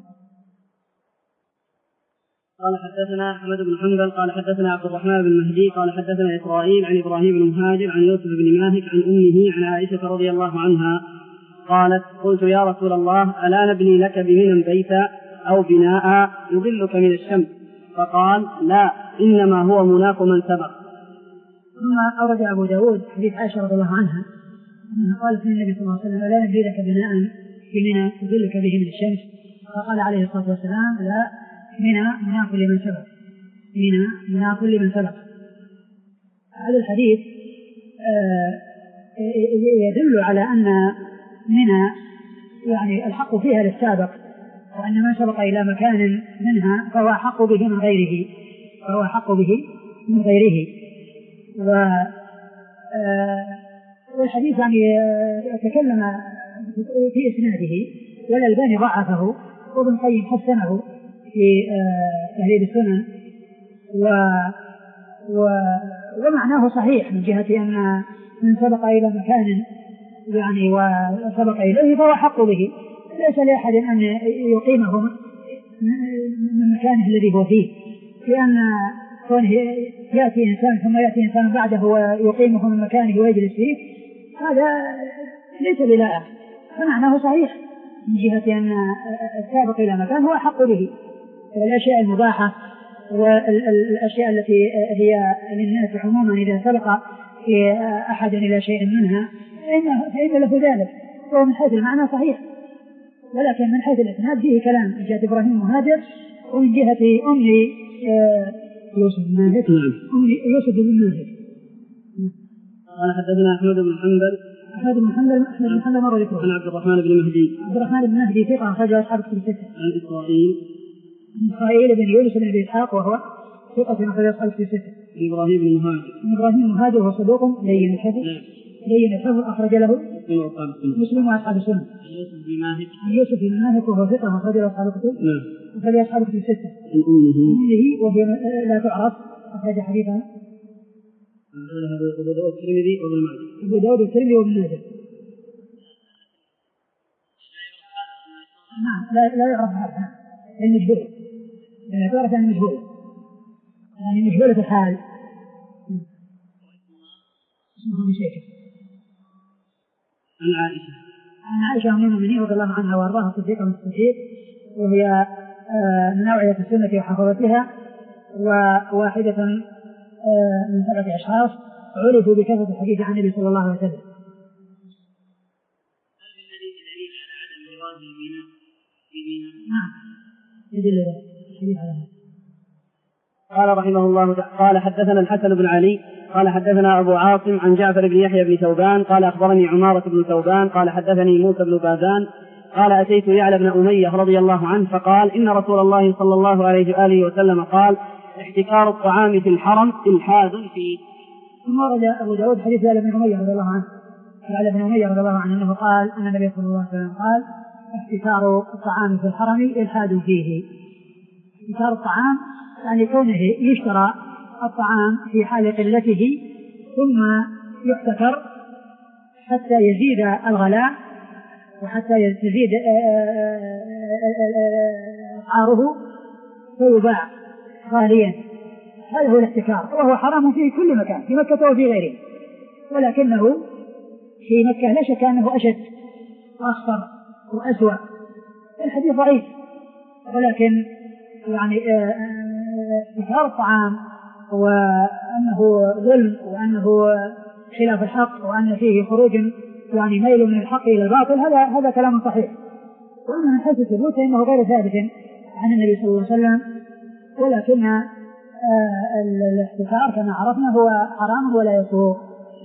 قال حدثنا أحمد بن حنبل قال حدثنا عبد الرحمن بن مهدي قال حدثنا إسرائيل عن إبراهيم بن مهاجر عن يوسف بن ماهك عن أمه عن عائشة رضي الله عنها قالت قلت يا رسول الله ألا نبني لك بمنى بيتا أو بناء يظلك من الشمس فقال لا إنما هو مناخ من سبق. ثم أورد أبو داود حديث عائشة رضي الله عنها أنها قالت للنبي صلى الله عليه وسلم لا نبني لك بناء بمنى يظلك به من الشمس فقال عليه الصلاة والسلام لا منى مناخ لمن سبق منى مناخ لمن سبق. هذا الحديث يدل على أن منى يعني الحق فيها للسابق وأن من سبق إلى مكان منها فهو أحق به من غيره فهو أحق به من غيره. والحديث يعني تكلم في إسناده والألباني ضعفه وابن القيم حسنه في تهذيب السنن و... و... ومعناه صحيح من جهة أن من سبق إلى مكان يعني وسبق إليه فهو حق به ليس لأحد أن يقيمه من مكانه الذي هو فيه لأن كونه يأتي إنسان ثم يأتي إنسان بعده ويقيمه من مكانه ويجلس فيه هذا ليس بلائق فمعناه صحيح من جهة أن السابق إلى مكان هو حق به. والأشياء المباحة والأشياء التي هي للناس عموما إذا سبق في أحد إلى شيء منها فإن له ذلك، وهو من حيث المعنى صحيح، ولكن من حيث الإسناد فيه كلام من جهة إبراهيم مهاجر، ومن جهة أم يوسف بن ماهر أم يوسف بن ماهر. قال حدثنا أحمد بن حنبل أحمد بن حنبل أحمد بن حنبل مرة ذكره. عن عبد الرحمن بن مهدي عبد الرحمن بن مهدي ثقة أخرجه أصحاب الكتب الستة. عن إسرائيل إسرائيل بن يونس بن أبي إسحاق وهو ثقة أخرجه أصحاب الكتب الستة. إبراهيم بن مهاجر إبراهيم مهاجر وهو صدوق لين الحفظ لين الحفظ أخرج له مسلم وأصحاب السنة. يوسف بن ماهر يوسف بن ماهر وهو ثقة أخرجه أصحاب الكتب أخرجه أصحاب الكتب الستة. أمه وهي لا تعرف أخرج حديثها أبو داود الترمذي وابن ماجه. أبو داود الترمذي وابن ماجه. نعم لا لا يعرف هذا المجهول، لا تعرف يعني مجهول، يعني مجهولة الحال. اسمها مشيكة. عن عائشة عن عائشة أم المؤمنين رضي الله عنها وأرضاها صديقة من الصديق، وهي من نوعية السنة وحفظتها، وواحدة من سبعة أشخاص عرفوا بكثرة الحديث عن النبي صلى الله عليه وسلم. هل في الحديث دليل على عدم جواز البناء في بناء؟ نعم يدل الحديث على هذا. قال رحمه الله تعالى قال حدثنا الحسن بن علي قال حدثنا أبو عاصم عن جعفر بن يحيى بن ثوبان قال أخبرني عمارة بن ثوبان قال حدثني موسى بن بازان قال أتيت يعلى بن أمية رضي الله عنه فقال إن رسول الله صلى الله عليه وآله وسلم قال احتكار الطعام في الحرم إلحاد فيه. ثم ورد أبو داود حديث يعلى بن أمية رضي الله عنه يعلى بن أمية رضي الله عنه أنه قال أن النبي صلى الله عليه وسلم قال احتكار الطعام في الحرم إلحاد فيه. احتكار الطعام يعني كونه يشترى الطعام في حال قلته ثم يحتكر حتى يزيد الغلاء وحتى يزيد أسعاره فيباع غاليا. هذا هو الاحتكار، وهو حرام في كل مكان في مكة وفي غيره، ولكنه في مكة لا شك أنه أشد وأخطر وأسوأ. الحديث ضعيف، ولكن يعني احتكار الطعام وأنه ظلم وأنه خلاف الحق وأن فيه خروج يعني ميل من الحق إلى الباطل، هذا هذا كلام صحيح. وأما من حيث الثبوت فإنه غير ثابت عن النبي صلى الله عليه وسلم، ولكن آه الاحتكار كما عرفنا هو حرام ولا يسوق.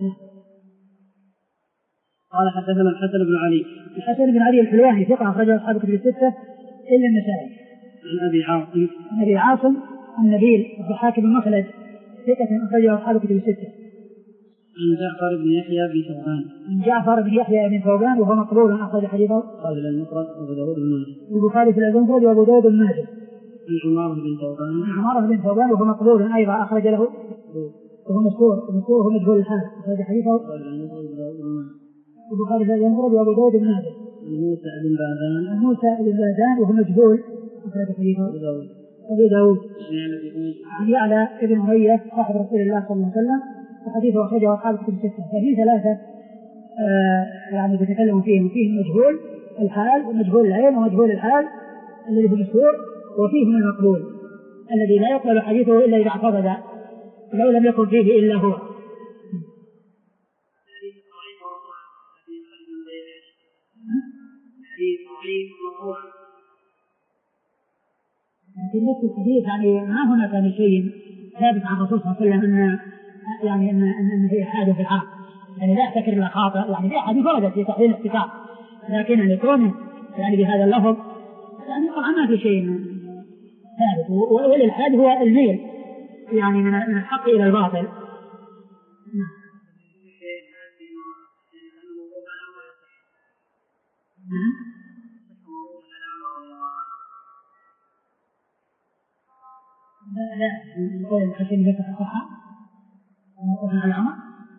قال حدثنا الحسن بن علي الحسن بن علي الحلواني ثقة أخرجه أصحاب الكتب الستة إلا النسائي. عن أبي عاصم عن أبي عاصم النبيل الضحاك بن مخلد ثقة أخرجه أصحاب الكتب الستة. عن جعفر بن يحيى بن ثوبان عن جعفر بن يحيى بن ثوبان وهو مقبول أخرج حديثه قال المفرد وأبو داود بن ماجه البخاري في المفرد وأبو داود بن ماجه. عن عمارة بن ثوبان عن عمارة بن ثوبان وهو مقبول أيضا أخرج له وهو مشهور مشهور وهو مجهول الحال أخرج حديثه قال المفرد وأبو داود بن ماجه البخاري في المفرد وأبو داود بن ماجه. عن موسى بن بازان عن موسى بن بازان وهو مجهول أخرج حديثه أبو داود أبو داود. عن يعلى ابن أمية صاحب رسول الله صلى الله عليه وسلم وحديثه أخرجه أصحاب الكتب الستة. ففي ثلاثة آه يعني بيتكلموا فيهم، فيهم مجهول الحال ومجهول العين ومجهول الحال الذي هو مشهور، وفيهم المقبول الذي لا يقبل حديثه إلا إذا اعتقد لو لم يكن فيه إلا هو. لكن نفس الحديث يعني ما هناك يعني شيء ثابت عن الرسول صلى الله عليه وسلم أن يعني أن أن في حاجة في الحق، يعني لا أفتكر إلا خاطئ، يعني في حديث وردت في تحليل الاحتكار، لكن أن يكون يعني بهذا اللفظ يعني طبعا ما في شيء ثابت. والإلحاد هو الميل يعني من من الحق إلى الباطل. لا لا نقول الحسن ذكر الصحة ونقول على العمر.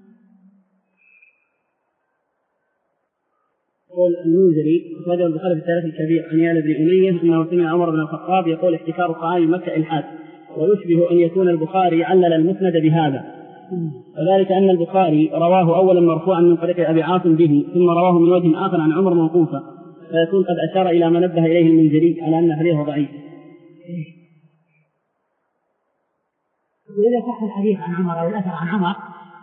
يقول المنذري أخرجه البخاري في التاريخ الكبير عن يعلى بن أمية أنه سمع عمر بن الخطاب يقول احتكار الطعام مكة إلحاد، ويشبه أن يكون البخاري علل المسند بهذا، وذلك أن البخاري رواه أولا مرفوعا من طريق أبي عاصم به، ثم رواه من وجه آخر عن عمر موقوفا، فيكون قد أشار إلى ما نبه إليه المنذري على أن حديثه ضعيف. وإذا صح الحديث عن عمر أو الأثر عن عمر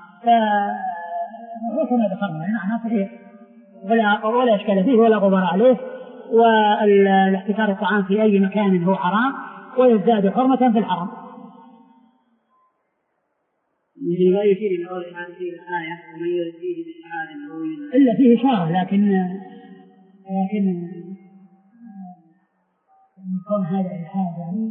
فهو كما ذكرنا معناه صحيح ولا ولا إشكال فيه ولا غبار عليه. والاحتكار الطعام في أي مكان هو حرام ويزداد حرمة في الحرم. مثل ما يشير إلى قول هذه الآية ومن يرد فيه بإلحاد إلا فيه إشارة لكن لكن يكون هذا الإلحاد يعني.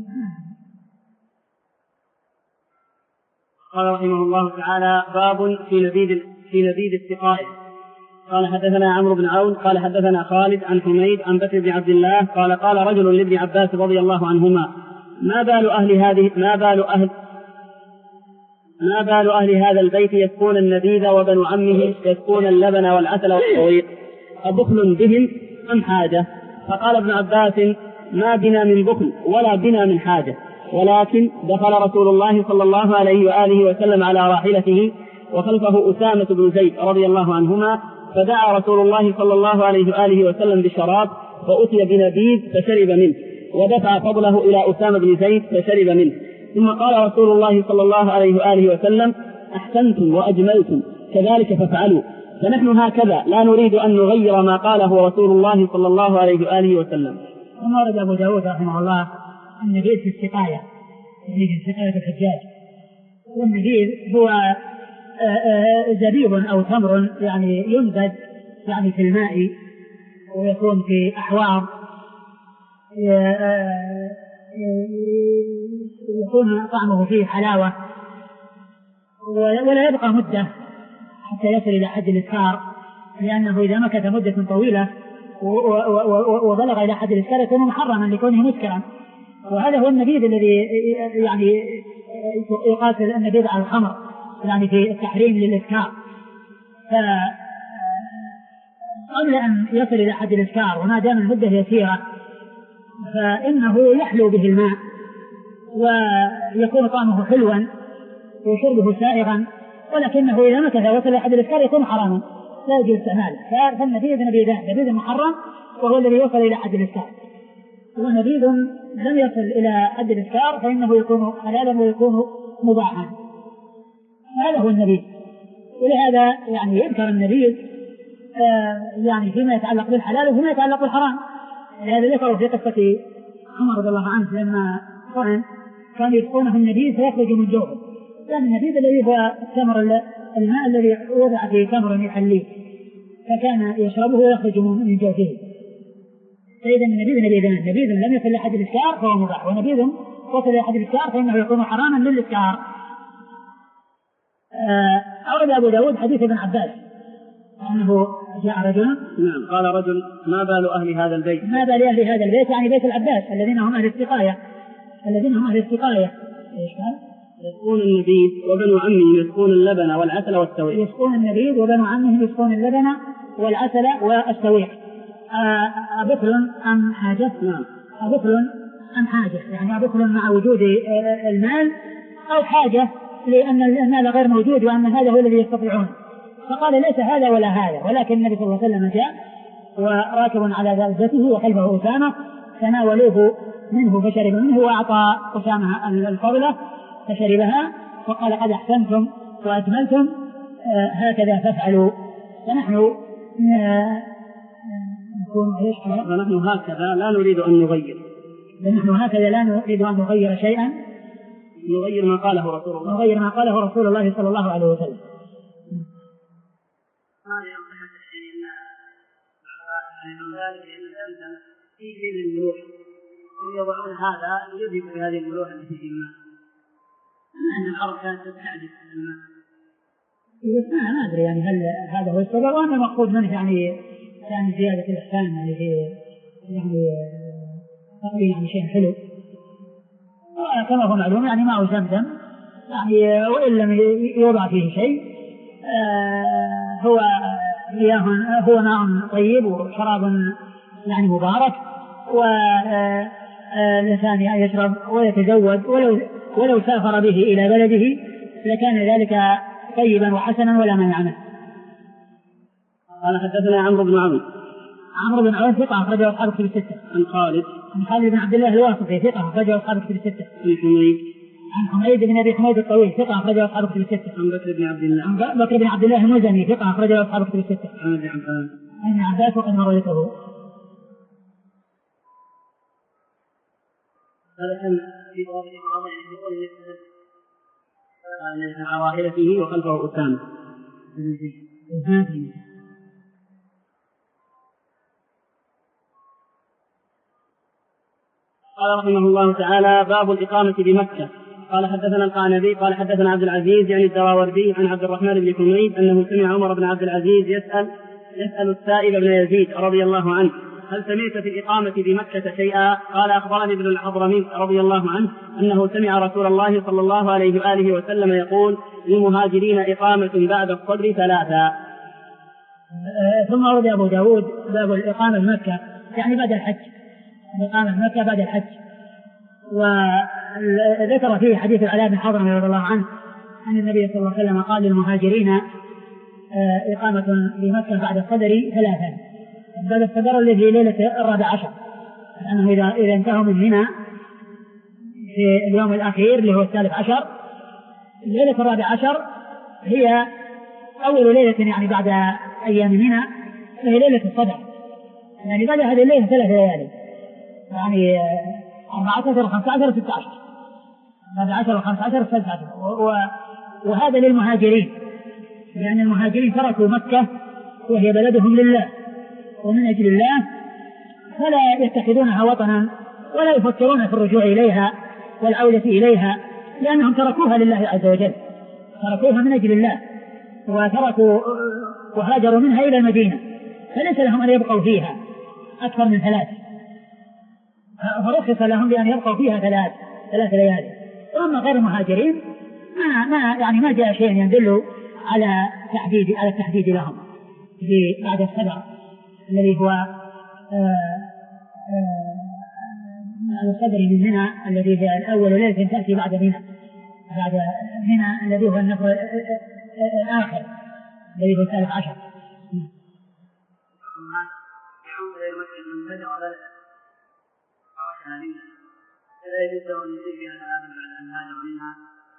قال رحمه الله تعالى باب في نبيذ في نبيذ السقائه. قال حدثنا عمرو بن عون قال حدثنا خالد عن حميد عن بكر بن عبد الله قال قال رجل لابن عباس رضي الله عنهما ما بال أهل هذه ما بال أهل ما بال أهل هذا البيت يسقون النبيذ وبنو عمه يسقون اللبن والعسل والطريق أبخل بهم أم حاجة؟ فقال ابن عباس ما بنا من بخل ولا بنا من حاجة، ولكن دخل رسول الله صلى الله عليه وآله وسلم على راحلته وخلفه أسامة بن زيد رضي الله عنهما، فدعا رسول الله صلى الله عليه وآله وسلم بشراب فأتي بنبيذ فشرب منه، ودفع فضله إلى أسامة بن زيد فشرب منه. ثم قال رسول الله صلى الله عليه وآله وسلم أحسنتم وأجملتم كذلك فافعلوا، فنحن هكذا لا نريد أن نغير ما قاله رسول الله صلى الله عليه وآله وسلم. ثم ورد أبو داود رحمه الله النبيذ في السقاية، النبيذ في سقاية الحجاج. والنبيذ هو زبيب أو تمر يعني ينبذ يعني في الماء ويكون في أحواض يكون طعمه فيه حلاوة ولا يبقى مدة حتى يصل إلى حد الإسكار، لأنه إذا مكث مدة طويلة وبلغ إلى حد الإسكار يكون محرما لكونه مسكرا. وهذا هو النبيذ الذي يعني يقاس النبيذ على الخمر يعني في التحريم للإسكار. فقبل أن يصل إلى حد الإسكار وما دام المدة يسيرة فإنه يحلو به الماء ويكون طعمه حلوا وشربه سائغا، ولكنه إذا مكث وصل إلى حد الإسكار يكون حراما لا يجوز استعماله. فالنبيذ نبيذان، نبيذ محرم وهو الذي وصل إلى حد الإسكار، ونبيذ لم يصل إلى حد الإسكار فإنه يكون حلالا ويكون مباحا. هذا هو النبيذ. ولهذا يعني يذكر النبيذ آه يعني فيما يتعلق بالحلال وفيما يتعلق بالحرام. هذا ذكره في قصة عمر رضي الله عنه لما قرن كان يسقونه النبيذ فيخرج من جوفه، لأن النبيذ الذي هو التمر الماء الذي وضع فيه تمر يحليه فكان يشربه ويخرج من جوفه. فإذا النبيذ نبيذان، نبيذ لم يصل إلى حد الإسكار فهو مباح، ونبيذ وصل إلى حد الإسكار فإنه يكون حراما للإسكار. أورد أبو داود حديث ابن عباس أنه جاء رجل نعم قال رجل ما بال أهل هذا البيت ما بال أهل هذا البيت يعني بيت العباس الذين هم أهل السقاية الذين هم أهل السقاية إيش قال؟ يسقون النبيذ وبنو عمهم يسقون اللبن والعسل والسويق. يسقون النبيذ وبنو عمهم يسقون اللبن والعسل والسويق. أبخل أم حاجة؟ نعم أبخل أم حاجة، يعني أبخل مع وجود المال أو حاجة لأن المال غير موجود وأن هذا هو الذي يستطيعون. فقال ليس هذا ولا هذا، ولكن النبي صلى الله عليه وسلم جاء وراكب على دابته وخلفه أسامة تناولوه منه فشرب منه وأعطى أسامة الفضلة فشربها وقال قد أحسنتم وأجملتم آه هكذا فافعلوا. فنحن آه نكون إيش فنحن هكذا لا نريد أن نغير فنحن هكذا لا نريد أن نغير شيئا نغير ما قاله رسول الله نغير ما قاله رسول الله صلى الله عليه وسلم. هذه أنصحة الشيء من ذلك أن الزمزم في كل الملوح يضعون هذا يذهب بهذه الملوحة التي في الماء، أن الأرض كانت تستعجل الماء. بس ما أدري يعني هل هذا هو السبب وأن المقصود منه يعني يعني زيادة الإحسان يعني في يعني تقريبا يعني شيء حلو كما هو معلوم يعني ماء زمزم يعني وإن لم يوضع فيه شيء آه هو مياه هو ماء طيب وشراب يعني مبارك والإنسان يعني يشرب ويتزود ولو ولو سافر به إلى بلده لكان ذلك طيبا وحسنا ولا مانع منه. قال حدثنا عمرو بن عون عمرو بن عون ثقة أخرجه أصحاب كتب الستة. عن خالد عن خالد بن عبد الله الواسطي ثقة أخرجه أصحاب كتب الستة. عن حميد عن حميد بن أبي حميد الطويل ثقة أخرجه أصحاب كتب الستة. عن بكر بن عبد الله عن بكر بن عبد الله المزني ثقة أخرجه أصحاب كتب الستة. عن ابن عباس عن عباس وقد مرويته. هذا كان في طواف الإفاضة يعني في قول يسأل عن راحلته وخلفه أسامة. قال رحمه الله تعالى: باب الإقامة بمكة. قال حدثنا القعنبي قال حدثنا عبد العزيز يعني الدراوردي عن عبد الرحمن بن حميد أنه سمع عمر بن عبد العزيز يسأل يسأل السائب بن يزيد رضي الله عنه: هل سمعت في الإقامة بمكة شيئا؟ قال: أخبرني ابن الحضرمي رضي الله عنه أنه سمع رسول الله صلى الله عليه وآله وسلم يقول: للمهاجرين إقامة بعد الصدر ثلاثا. ثم ورد أبو داود باب الإقامة بمكة يعني بعد الحج، الإقامة بمكة بعد الحج. وذكر فيه حديث العلاء بن حضرمي رضي الله عنه أن النبي صلى الله عليه وسلم قال للمهاجرين إقامة بمكة بعد الصدر ثلاثا. بعد الصدر الذي ليلة الرابع عشر، لأنه إذا إذا انتهوا من منى في اليوم الأخير اللي هو الثالث عشر، ليلة الرابع عشر هي أول ليلة يعني بعد أيام منى، وهي ليلة الصدر. يعني بعد هذه الليلة ثلاث ليالي، يعني أربعة عشر وخمسة عشر وستة عشر، بعد عشر وخمسة عشر وستة عشر. وهذا للمهاجرين، لأن المهاجرين تركوا مكة وهي بلدهم لله ومن أجل الله، فلا يتخذونها وطنا ولا يفكرون في الرجوع إليها والعودة إليها، لأنهم تركوها لله عز وجل، تركوها من أجل الله وتركوا وهاجروا منها إلى المدينة، فليس لهم أن يبقوا فيها أكثر من ثلاث، فرخص لهم بأن يبقوا فيها ثلاث ثلاث ليالي. وأما غير المهاجرين ما ما يعني ما جاء شيء يدل على تحديد على التحديد لهم بعد الصدر الذي هو الصدر من منى الذي هي الأول ليلة تأتي بعد منى، بعد منى الذي هو النفر الآخر الذي هو الثالث عشر. لا يجوز له أن يصيب بها ثلاثا بعد أن هاجر منها.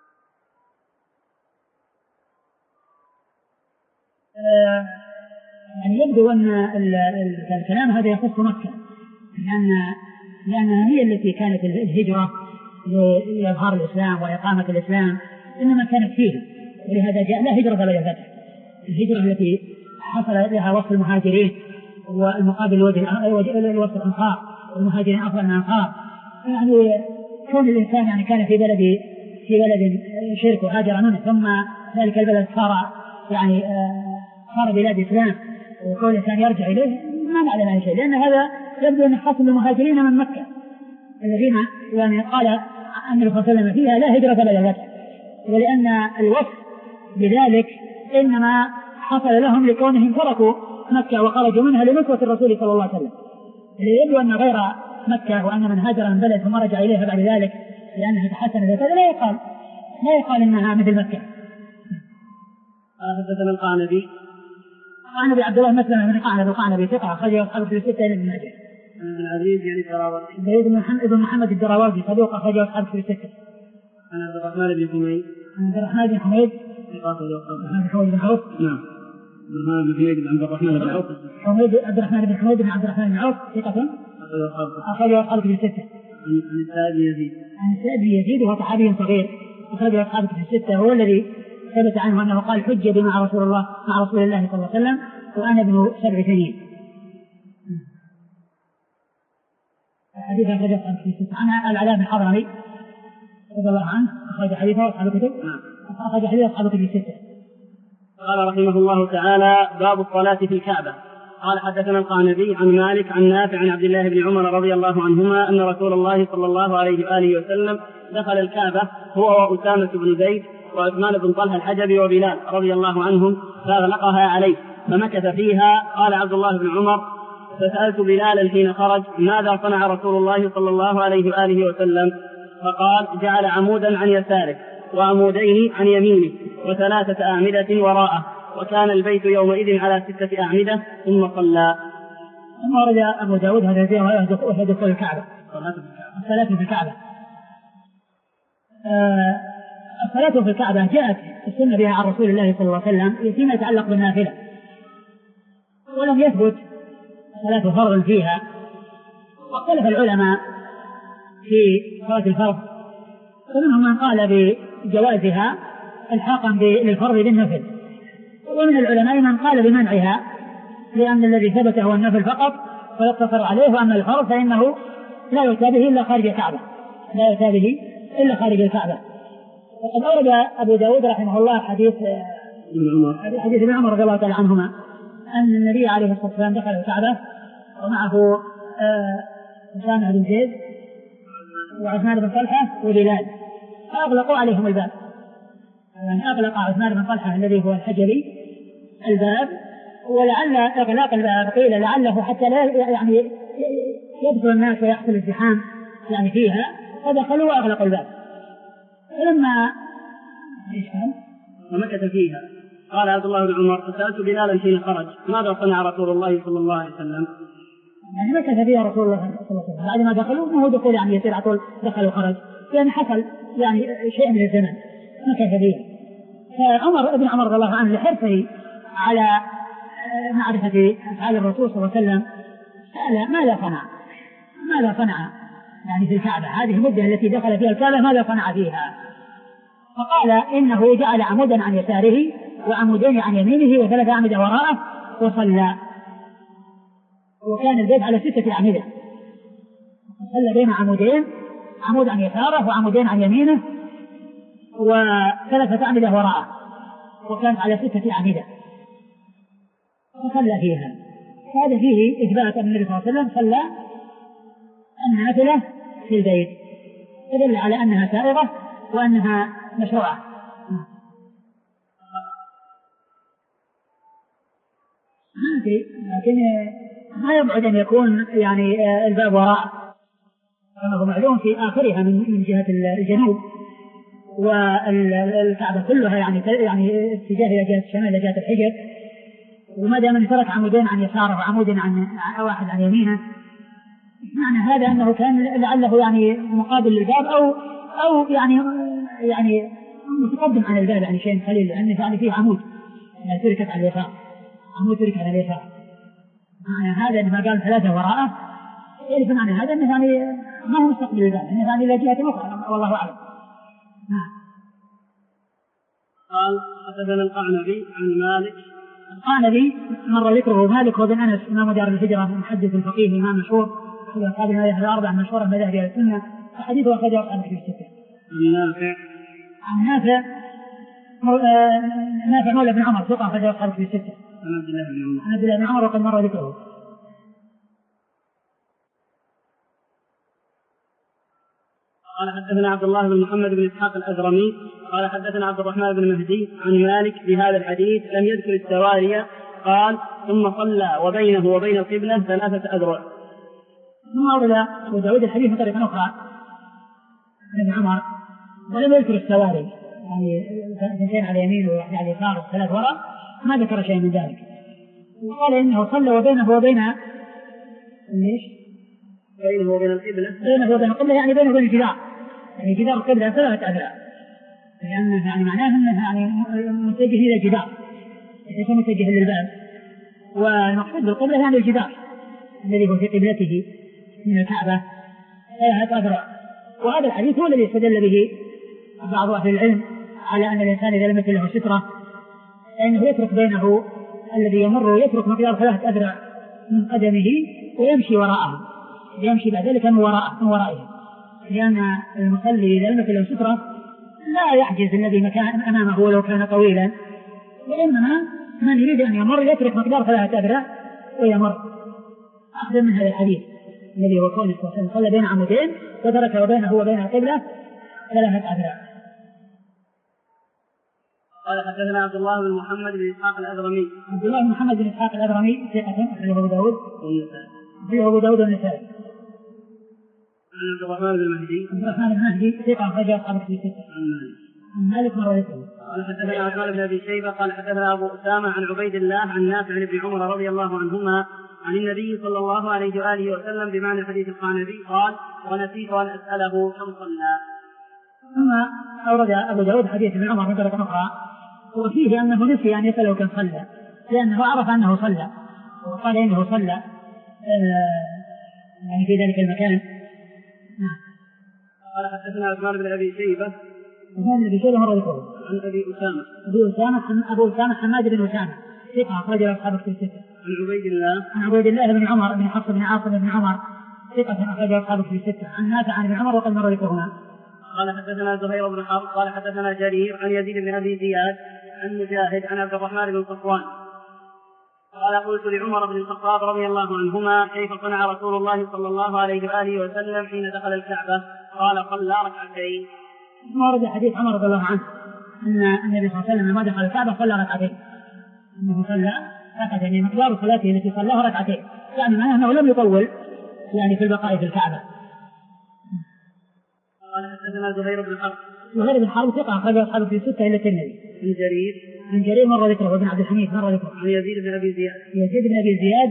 يعني يبدو أن الكلام هذا يخص مكة، لأن لأنها هي التي كانت الهجرة لإظهار الإسلام وإقامة الإسلام إنما كانت فيها، ولهذا جاء لا هجرة ولا فتح. الهجرة التي حصل لها وصف المهاجرين والمقابل وصف الأنصار، والمهاجرين أفضل من الأنصار. يعني كون الإنسان يعني كان في بلد في بلد شرك وهاجر منه، ثم ذلك البلد صار يعني صار بلاد إسلام، وكون الإنسان يرجع إليه ما نعلم عن شيء، لأن هذا يبدو أن خاص بالمهاجرين من مكة الذين يعني قال أن الرسول صلى الله عليه وسلم فيها لا هجرة ولا فتح، ولأن الوصف بذلك إنما حصل لهم لكونهم تركوا مكة وخرجوا منها لنصرة الرسول صلى الله عليه وسلم. يبدو أن غير مكة وأن من هاجر من بلد ثم رجع إليها بعد ذلك لأنها تحسنت هذا لا يقال لا يقال إنها مثل مكة. حدثنا القعنبي القعنبي عبد الله مسلم بن قعنبي القعنبي ثقة أخرجه أصحاب في الستة ابن ماجه. عن العزيز يعني الدراوردي زيد بن محمد الدراوردي صدوق أخرجه أصحاب في الستة. عن عبد الرحمن بن حميد عن عبد الرحمن بن حميد بن حميد بن عوف. نعم عبد الرحمن بن حميد بن عبد الرحمن بن عوف حميد عبد الرحمن بن حميد بن عبد الرحمن بن عوف ثقة أخرجه أصحاب في الستة. عن السائب بن يزيد عن السائب بن يزيد وهو صحابي صغير أخرجه أصحاب في الستة، هو الذي ثبت عنه أنه قال حج بي مع رسول الله مع رسول الله صلى الله عليه وسلم وأنا ابن سبع سنين. حديث أخرجه أصحاب في الستة. عن العلاء بن حضرمي رضي الله عنه أخرج حديثه أصحاب الكتب أخرج حديث أصحاب الكتب الستة. قال رحمه الله تعالى: باب الصلاة في الكعبة. قال حدثنا القعنبي عن مالك عن نافع عن عبد الله بن عمر رضي الله عنهما أن رسول الله صلى الله عليه وآله وسلم دخل الكعبة هو وأسامة بن زيد وعثمان بن طلحة الحجبي وبلال رضي الله عنهم فأغلقها عليه فمكث فيها. قال عبد الله بن عمر: فسألت بلالا حين خرج ماذا صنع رسول الله صلى الله عليه وآله وسلم؟ فقال: جعل عمودا عن يساره وعمودين عن يمينه وثلاثة أعمدة وراءه، وكان البيت يومئذ على ستة أعمدة ثم صلى. ثم ورد أبو داود هذا وهي دخول الكعبة، الصلاة في الكعبة. آه الصلاة في الكعبة جاءت السنة بها عن رسول الله صلى الله عليه وسلم فيما يتعلق بالنافلة، ولم يثبت صلاة فرض فيها. واختلف العلماء في صلاة الفرض، ومنهم من قال بجوازها الحاقا للفرض بالنفل، ومن العلماء من قال بمنعها، لأن الذي ثبت هو النفل فقط فيقتصر عليه، وأما الفرض فإنه لا يؤتى به إلا خارج الكعبة، لا يؤتى به إلا خارج الكعبة. وقد أورد أبو داود رحمه الله حديث حديث ابن عمر رضي الله تعالى عنهما أن النبي عليه الصلاة والسلام دخل الكعبة ومعه أسامة بن زيد وعثمان بن طلحة وبلال، فأغلقوا عليهم الباب، يعني أغلق عثمان بن طلحة الذي هو الحجري الباب، ولعل إغلاق الباب قيل لعله حتى لا يعني يدخل الناس ويحصل ازدحام يعني فيها، فدخلوا وأغلقوا الباب. فلما ومكث فيها قال عبد الله بن عمر فسألت بلالا حين خرج ماذا صنع رسول الله صلى الله عليه وسلم؟ يعني مكث فيها رسول الله صلى الله عليه وسلم بعد ما دخلوا، ما هو دخول يعني يصير على طول دخل وخرج، يعني حصل يعني شيء من الزمن مكث فيها. فعمر ابن عمر رضي الله عنه لحرصه على معرفة أفعال الرسول صلى الله عليه وسلم سأل ماذا صنع ماذا صنع يعني في الكعبة، هذه المدة التي دخل فيها الكعبة ماذا صنع فيها؟ فقال إنه جعل عمودا عن يساره وعمودين عن يمينه وثلاث أعمدة وراءه وصلى، وكان البيت على ستة أعمدة، صلى بين عمودين، عمود عن يساره وعمودين عن يمينه وثلاثة أعمدة وراءه، وكانت على ستة أعمدة وصلى فيها. هذا فيه إثبات أن النبي صلى الله عليه وسلم صلى النافلة في البيت، يدل على أنها سائغة وأنها مشروعة. ما أدري، لكن ما يبعد أن يكون يعني الباب وراء كما هو معلوم في آخرها من جهة الجنوب، والكعبة كلها يعني يعني اتجاه إلى جهة الشمال إلى جهة الحجر، وما دام أن ترك عمودين عن يساره وعمود عن واحد عن يمينه، معنى هذا أنه كان لعله يعني مقابل للباب أو أو يعني يعني متقدم عن الباب يعني شيء قليل، لأنه يعني فيه عمود يعني تركت على اليسار، عمود تركت على اليسار. معنى هذا لما قال ثلاثة وراءه يعرف معنى هذا أنه يعني ما هو مستقبل الباب، أنه يعني إلى جهة أخرى والله أعلم. قال حدثنا القعنبي عن مالك. القعنبي مر ذكره مالك وابن أنس إمام دار الهجرة محدث الفقيه إمام مشهور في أصحاب المذاهب الأربعة مشهورة مذاهب أهل السنة، وحديثه أخرجه أصحاب الكتب الستة. عن نافع عن نافع نافع مولى بن عمر ثقة أخرجه أصحاب الكتب الستة. عن عبد الله بن عمر عن عبد الله بن عمر وقد مر ذكره. قال حدثنا عبد الله بن محمد بن إسحاق الأزرمي قال حدثنا عبد الرحمن بن مهدي عن مالك بهذا الحديث لم يذكر السواري، قال ثم صلى وبينه وبين القبلة ثلاثة أذرع. ثم أورد أبو داود الحديث من طريقة أخرى عن ابن عمر ولم يذكر السواري، يعني اثنتين على اليمين وواحدة على اليسار وثلاث وراء، ما ذكر شيء من ذلك. وقال إنه صلى وبينه وبين ليش؟ بينه وبين القبلة بينه وبين القبلة يعني بينه وبين الجدار، يعني جدار القبلة ثلاثة أذرع، لأن يعني معناه أنه يعني متجه إلى الجدار ليس متجه للباب، والمقصود بالقبلة يعني الجدار الذي هو في قبلته من الكعبة ثلاثة أذرع. وهذا الحديث هو الذي استدل به بعض أهل العلم على أن الإنسان إذا لم يكن له سترة فإنه يترك بينه الذي يمر يترك مقدار ثلاثة أذرع من قدمه ويمشي وراءه، يمشي بعد ذلك من وراءه من ورائه، لأن المصلي إذا لم يكن له سترة لا يحجز الذي مكان أمامه ولو كان طويلا، وإنما من يريد أن يمر يترك مقدار ثلاثة أذرع ويمر، أخذ من هذا الحديث الذي هو كونه صلى بين عمودين وترك وبينه وبين القبلة ثلاثة أذرع. قال حدثنا عبد الله بن محمد بن إسحاق الأزرمي. عبد الله بن محمد بن إسحاق الأزرمي ثقة أخرجه أبو داود والنسائي. أبو داود والنسائي. عن عبد الرحمن بن مهدي. عبد الرحمن بن مهدي ثقة أخرجه أصحاب الكتب الستة. عن مالك. عن مالك مر ذكره. قال حدثنا عثمان بن أبي شيبة قال حدثنا أبو أسامة عن عبيد الله عن نافع عن ابن عمر رضي الله عنهما عن النبي صلى الله عليه وآله وسلم بمعنى حديث القعنبي قال ونسيت أن أسأله كم صلى. ثم أورد أبو داود حديث ابن عمر من طريقة أخرى وفيه أنه نسي أن يسأله كم صلى لأنه عرف أنه صلى وقال إنه صلى يعني في ذلك المكان. قال حدثنا عثمان بن أبي شيبة عثمان بن أبي شيبة مرة ذكره عن أبي أسامة أبي أسامة أبو أسامة حماد بن أسامة ثقة أخرج له أصحاب الكتب الستة. عن عبيد الله عن عبيد الله بن عمر بن حفص بن عاصم بن عمر ثقة أخرج له أصحاب الكتب الستة. عن نافع عن ابن عمر وقد مر ذكرهما. قال حدثنا زهير بن حرب قال حدثنا جرير عن يزيد بن أبي زياد عن مجاهد عن عبد الرحمن بن صفوان قال قلت لعمر بن الخطاب رضي الله عنهما كيف صنع رسول الله صلى الله عليه وآله وسلم حين دخل الكعبة؟ قال صلى ركعتين. ثم ورد حديث عمر رضي الله عنه أن النبي صلى الله عليه وسلم لما دخل الكعبة صلى ركعتين أنه صلى ركعتين مقدار صلاته التي صلاها ركعتين يعني معناه أنه لم يطول يعني في البقاء في الكعبة. قال حدثنا زهير بن حرب زهير بن حرب ثقة أخرج أصحابه في ستة إلى الترمذي. عن جرير عن جرير مرة ذكره وابن عبد الحميد مرة ذكره. عن يزيد بن أبي زياد يزيد بن أبي زياد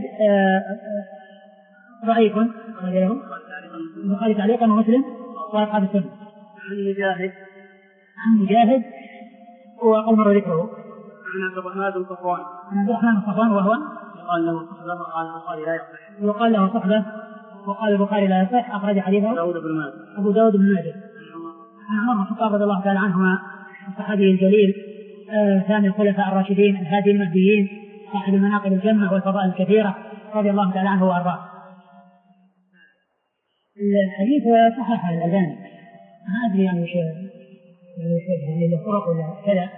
ضعيف البخاري تعليقا ومسلم وأصحاب السنة. عن مجاهد عن مجاهد وقد مر ذكره. عن عبد الرحمن بن صفوان عن عبد الرحمن بن صفوان وهو قال له صحبه وقال البخاري لا يصح وقال له صحبه وقال البخاري لا يصح أخرج حديثه داود بن ماجه أبو داود بن ماجه. عن عمر بن الخطاب رضي الله تعالى عنهما الصحابي الجليل ثاني الخلفاء الراشدين الهادي المهديين صاحب المناقب الجمة والفضائل الكثيرة رضي الله تعالى عنه وأرضاه. الحديث صحح الأذان ما أدري يعني وش يعني له فرق ولا كذا.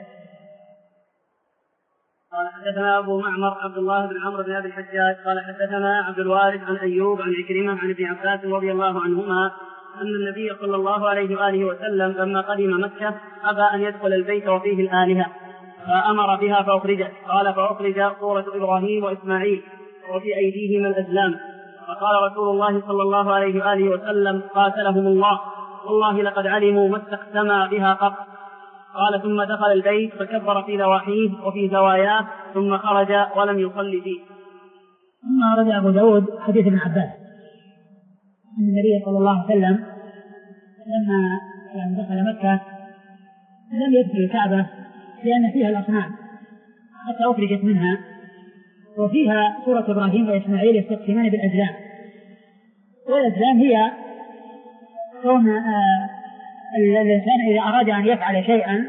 قال حدثنا أبو معمر عبد الله بن عمرو بن أبي الحجاج قال حدثنا عبد الوارث عن أيوب عن عكرمة عن ابن عباس رضي الله عنهما أن النبي صلى الله عليه وآله وسلم لما قدم مكة أبى أن يدخل البيت وفيه الآلهة فأمر بها فأخرجت. قال فأخرج صورة إبراهيم وإسماعيل وفي أيديهما الأزلام فقال رسول الله صلى الله عليه وآله وسلم قاتلهم الله والله لقد علموا ما استقسما بها قط. قال ثم دخل البيت فكبر في نواحيه وفي زواياه ثم خرج ولم يصلي فيه. ثم رجع أبو داود حديث ابن عباس أن النبي صلى الله عليه وسلم لما دخل مكة لم يدخل الكعبة لأن فيها الأصنام حتى أخرجت منها وفيها صورة إبراهيم وإسماعيل يستقسمان بالأزلام والأزلام هي كون الإنسان إذا أراد أن يفعل شيئا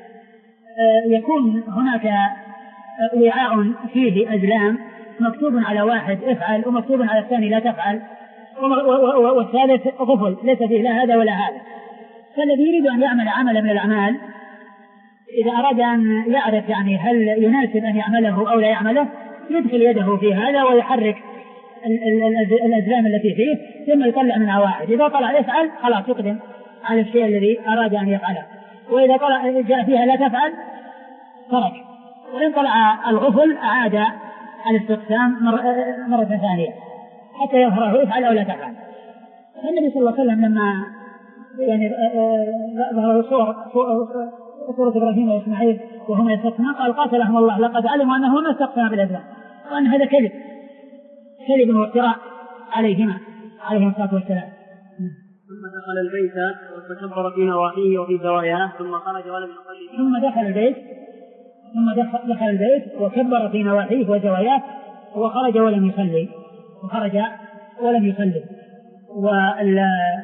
يكون هناك وعاء فيه أزلام مكتوب على واحد افعل ومكتوب على الثاني لا تفعل والثالث غفل ليس فيه لا هذا ولا هذا. فالذي يريد أن يعمل عملا من الأعمال إذا أراد أن يعرف يعني هل يناسب أن يعمله أو لا يعمله يدخل يده في هذا ويحرك الأزلام التي فيه ثم يطلع منها واحد. إذا طلع يفعل خلاص يقدم على الشيء الذي أراد أن يفعله وإذا طلع جاء فيها لا تفعل ترك وإن طلع الغفل أعاد الاستقسام مرة ثانية حتى يظهره يفعل أو لا تفعل. النبي صلى الله عليه وسلم لما يعني ظهر صور صورة إبراهيم وإسماعيل وهم يستقسمان قال قاتلهم الله لقد علموا أنه ما استقسم بالأزلام وأن هذا كذب كذب وافتراء عليهما عليهم الصلاة والسلام. ثم دخل البيت وتكبر في نواحيه وفي زواياه ثم خرج ولم يصلي. ثم دخل البيت ثم دخل البيت وكبر في نواحيه وزواياه وخرج ولم يصلي وخرج ولم يصلي. وال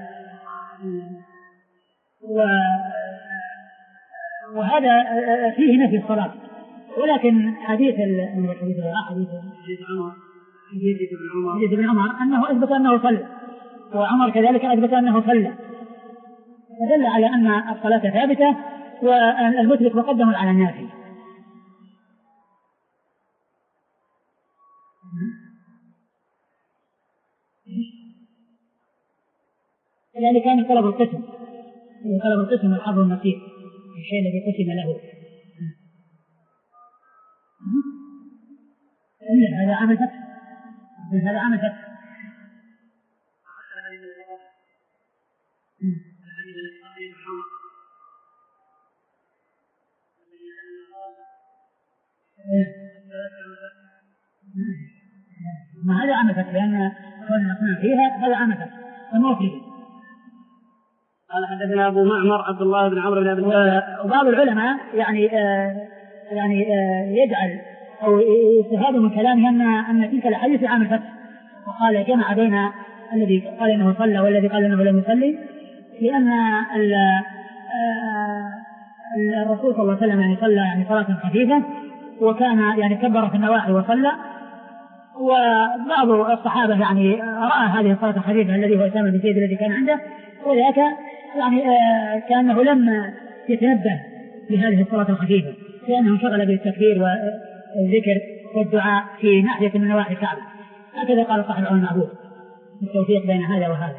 وهذا فيه نفي الصلاة ولكن حديث الحديث حديث حديث ابن عمر أنه أثبت أنه صلى وعمر كذلك أثبت أنه صلى فدل على أن الصلاة ثابتة والمثبت مقدم على النافي. يعني كان طلب القسم طلب القسم الحظ النصيب الشيء الذي قسم له هذا عمل فتح هذا عمل فتح. ما هذا عمل فتح لأن كون الأصنام فيها هذا عمل فتح فما فيه قال حدثنا أبو معمر عبد الله بن عمرو بن أبي الجعد. وبعض العلماء يعني آه يعني آه يجعل أو يستفاد من كلامه أن أن تلك الأحاديث في عام الفتح، وقال جمع بين الذي قال إنه صلى والذي قال إنه لم يصلي، لأن الرسول صلى الله عليه وسلم يعني صلى يعني صلاة خفيفة، وكان يعني كبر في النواحي وصلى، وبعض الصحابة يعني رأى هذه الصلاة الخفيفة الذي هو أسامة بن زيد الذي كان عنده، وذاك يعني كأنه لم يتنبه لهذه الصلاة الخفيفة لأنه انشغل بالتكبير والذكر والدعاء في ناحية من نواحي الكعبة. هكذا قال صاحب العون المعبود التوفيق بين هذا وهذا.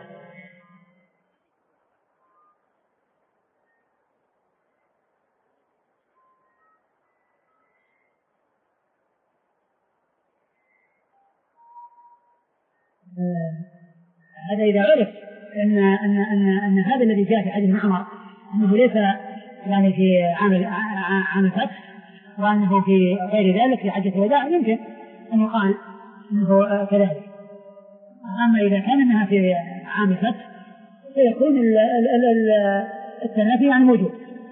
هذا إذا عرف أن أن أن أن هذا الذي جاء في حديث عمر أنه ليس يعني في عام عام الفتح، وأنه في غير ذلك في حجة الوداع، يمكن أن يقال أنه كذلك. أما إذا كان أنها في عام الفتح فيكون التنافي يعني موجود.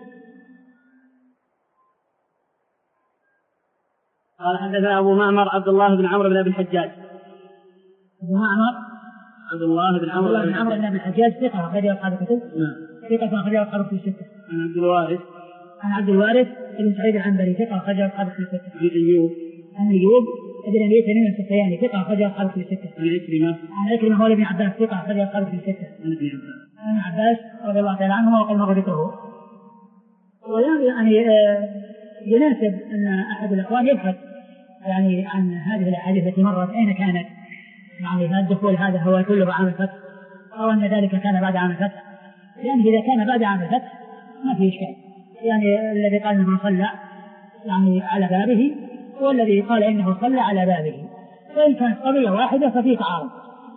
قال حدثنا أبو معمر عبد الله بن عمرو بن أبي الحجاج. أبو معمر عبد الله بن عمرو بن عمرو بن أبي الحجاج ثقة أخرج أصحاب الكتب. نعم. ثقة أخرج أصحاب الكتب الستة. عن عبد الوارث. عن عبد الوارث بن سعيد العنبري ثقة أخرج أصحاب الكتب الستة. عن أيوب. عن أيوب ابن أبي تميم السختياني ثقة أخرج أصحاب الكتب الستة. عن عكرمة. عن عكرمة مولى ابن عباس ثقة أخرج أصحاب الكتب الستة. عن ابن عباس. عن عباس رضي الله تعالى عنهما وقد مر ذكره. ويعني يناسب أن أحد الإخوان يبحث يعني عن هذه الأحاديث التي مرت أين كانت، يعني هذا الدخول هذا هو كله عام الفتح أو أن ذلك كان بعد عام الفتح، لأن إذا كان بعد عام الفتح ما في إشكال. يعني الذي قال إنه صلى يعني على بابه والذي قال إنه صلى على بابه، وإن كانت قضية واحدة ففي تعارض.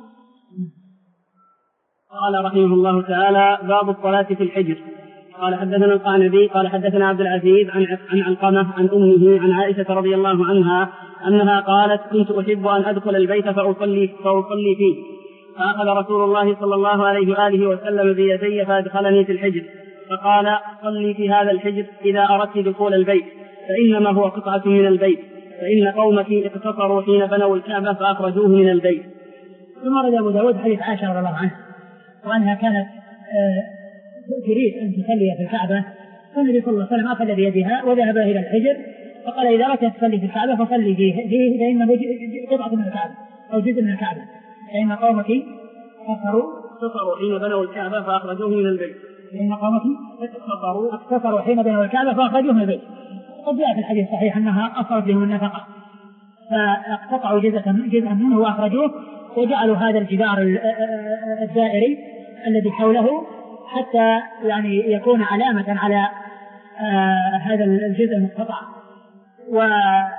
قال رحمه الله تعالى: باب الصلاة في الحجر. قال حدثنا القعنبي قال حدثنا عبد العزيز عن عن علقمة عن أمه عن عائشة رضي الله عنها أنها قالت: كنت أحب أن أدخل البيت فأصلي, فأصلي فيه، فأخذ رسول الله صلى الله عليه وآله وسلم بيدي فأدخلني في الحجر، فقال: صلي في هذا الحجر إذا أردت دخول البيت، فإنما هو قطعة من البيت، فإن قومك اقتصروا حين بنوا الكعبة فأخرجوه من البيت. ثم رد أبو داود حديث عائشة رضي الله عنها وأنها كانت تريد أن تصلي في الكعبة، فالنبي صلى الله عليه وسلم أخذ بيدها وذهب إلى الحجر فقال: إذا أردت تصلي في الكعبة فصلي فيه, فيه لأنه قطعة من الكعبة أو جزء من الكعبة، فإن قومك اقتصروا اقتصروا حين بنوا الكعبة فأخرجوه من البيت. فإن قومك اقتصروا اقتصروا حين بنوا الكعبة فأخرجوه من البيت. قد جاء في الحديث الصحيح أنها أصرت لهم النفقة فاقتطعوا جزءا منه وأخرجوه وجعلوا هذا الجدار الدائري الذي حوله حتى يعني يكون علامة على آه هذا الجزء المقتطع. وفي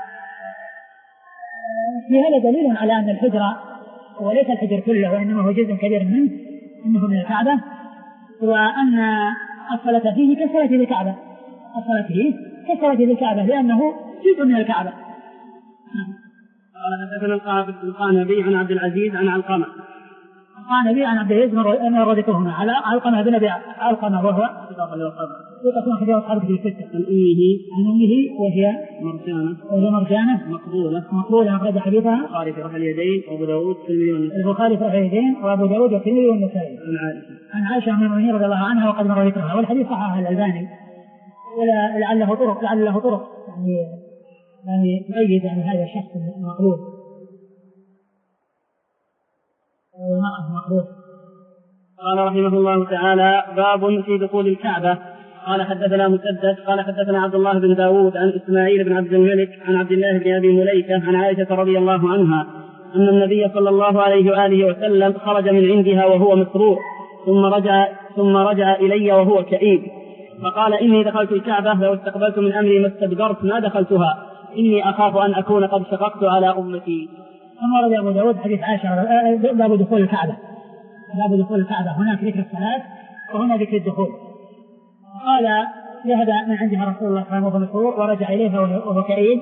هذا دليل على أن الحجر وليس الحجر كله وإنما هو جزء كبير منه إنه من الكعبة، وأن الصلاة فيه كالصلاة في الكعبة، الصلاة فيه كالصلاة في الكعبة لأنه جزء من الكعبة. قال حدثنا القعنبي عن عبد العزيز عن علقمة. القعنبي عن عبد العزيز من ردكهما على علقمة بن أبي علقمة وهو ثقة أخرج أصحابه في الستة. عن أمه عن أمه وهي مرجانة وهي مرجانة مقبولة مقبولة أخرج حديثها البخاري في رفع اليدين وأبو داود والترمذي والنسائي. البخاري في رفع اليدين وأبو داود والترمذي والنسائي. عن عائشة عن عائشة أم المؤمنين رضي الله عنها وقد مر ذكرها، والحديث صححه الألباني ولعله طرق لعله طرق يعني يعني تؤيد يعني هذا الشخص المقبول مقبول. قال رحمه الله تعالى: باب في دخول الكعبة. قال حدثنا مسدد قال حدثنا عبد الله بن داود عن إسماعيل بن عبد الملك عن عبد الله بن أبي مليكة عن عائشة رضي الله عنها أن النبي صلى الله عليه وآله وسلم خرج من عندها وهو مسرور ثم رجع ثم رجع إلي وهو كئيب، فقال: إني دخلت الكعبة لو استقبلت من أمري ما استدبرت ما دخلتها، إني أخاف أن أكون قد شققت على أمتي. ثم رد أبو داود حديث عائشة باب دخول الكعبة، باب دخول الكعبة هناك ذكر الصلاة وهنا ذكر الدخول. قال: ذهب من عندها رسول الله صلى الله عليه وسلم مسرور ورجع إليها وهو كئيب.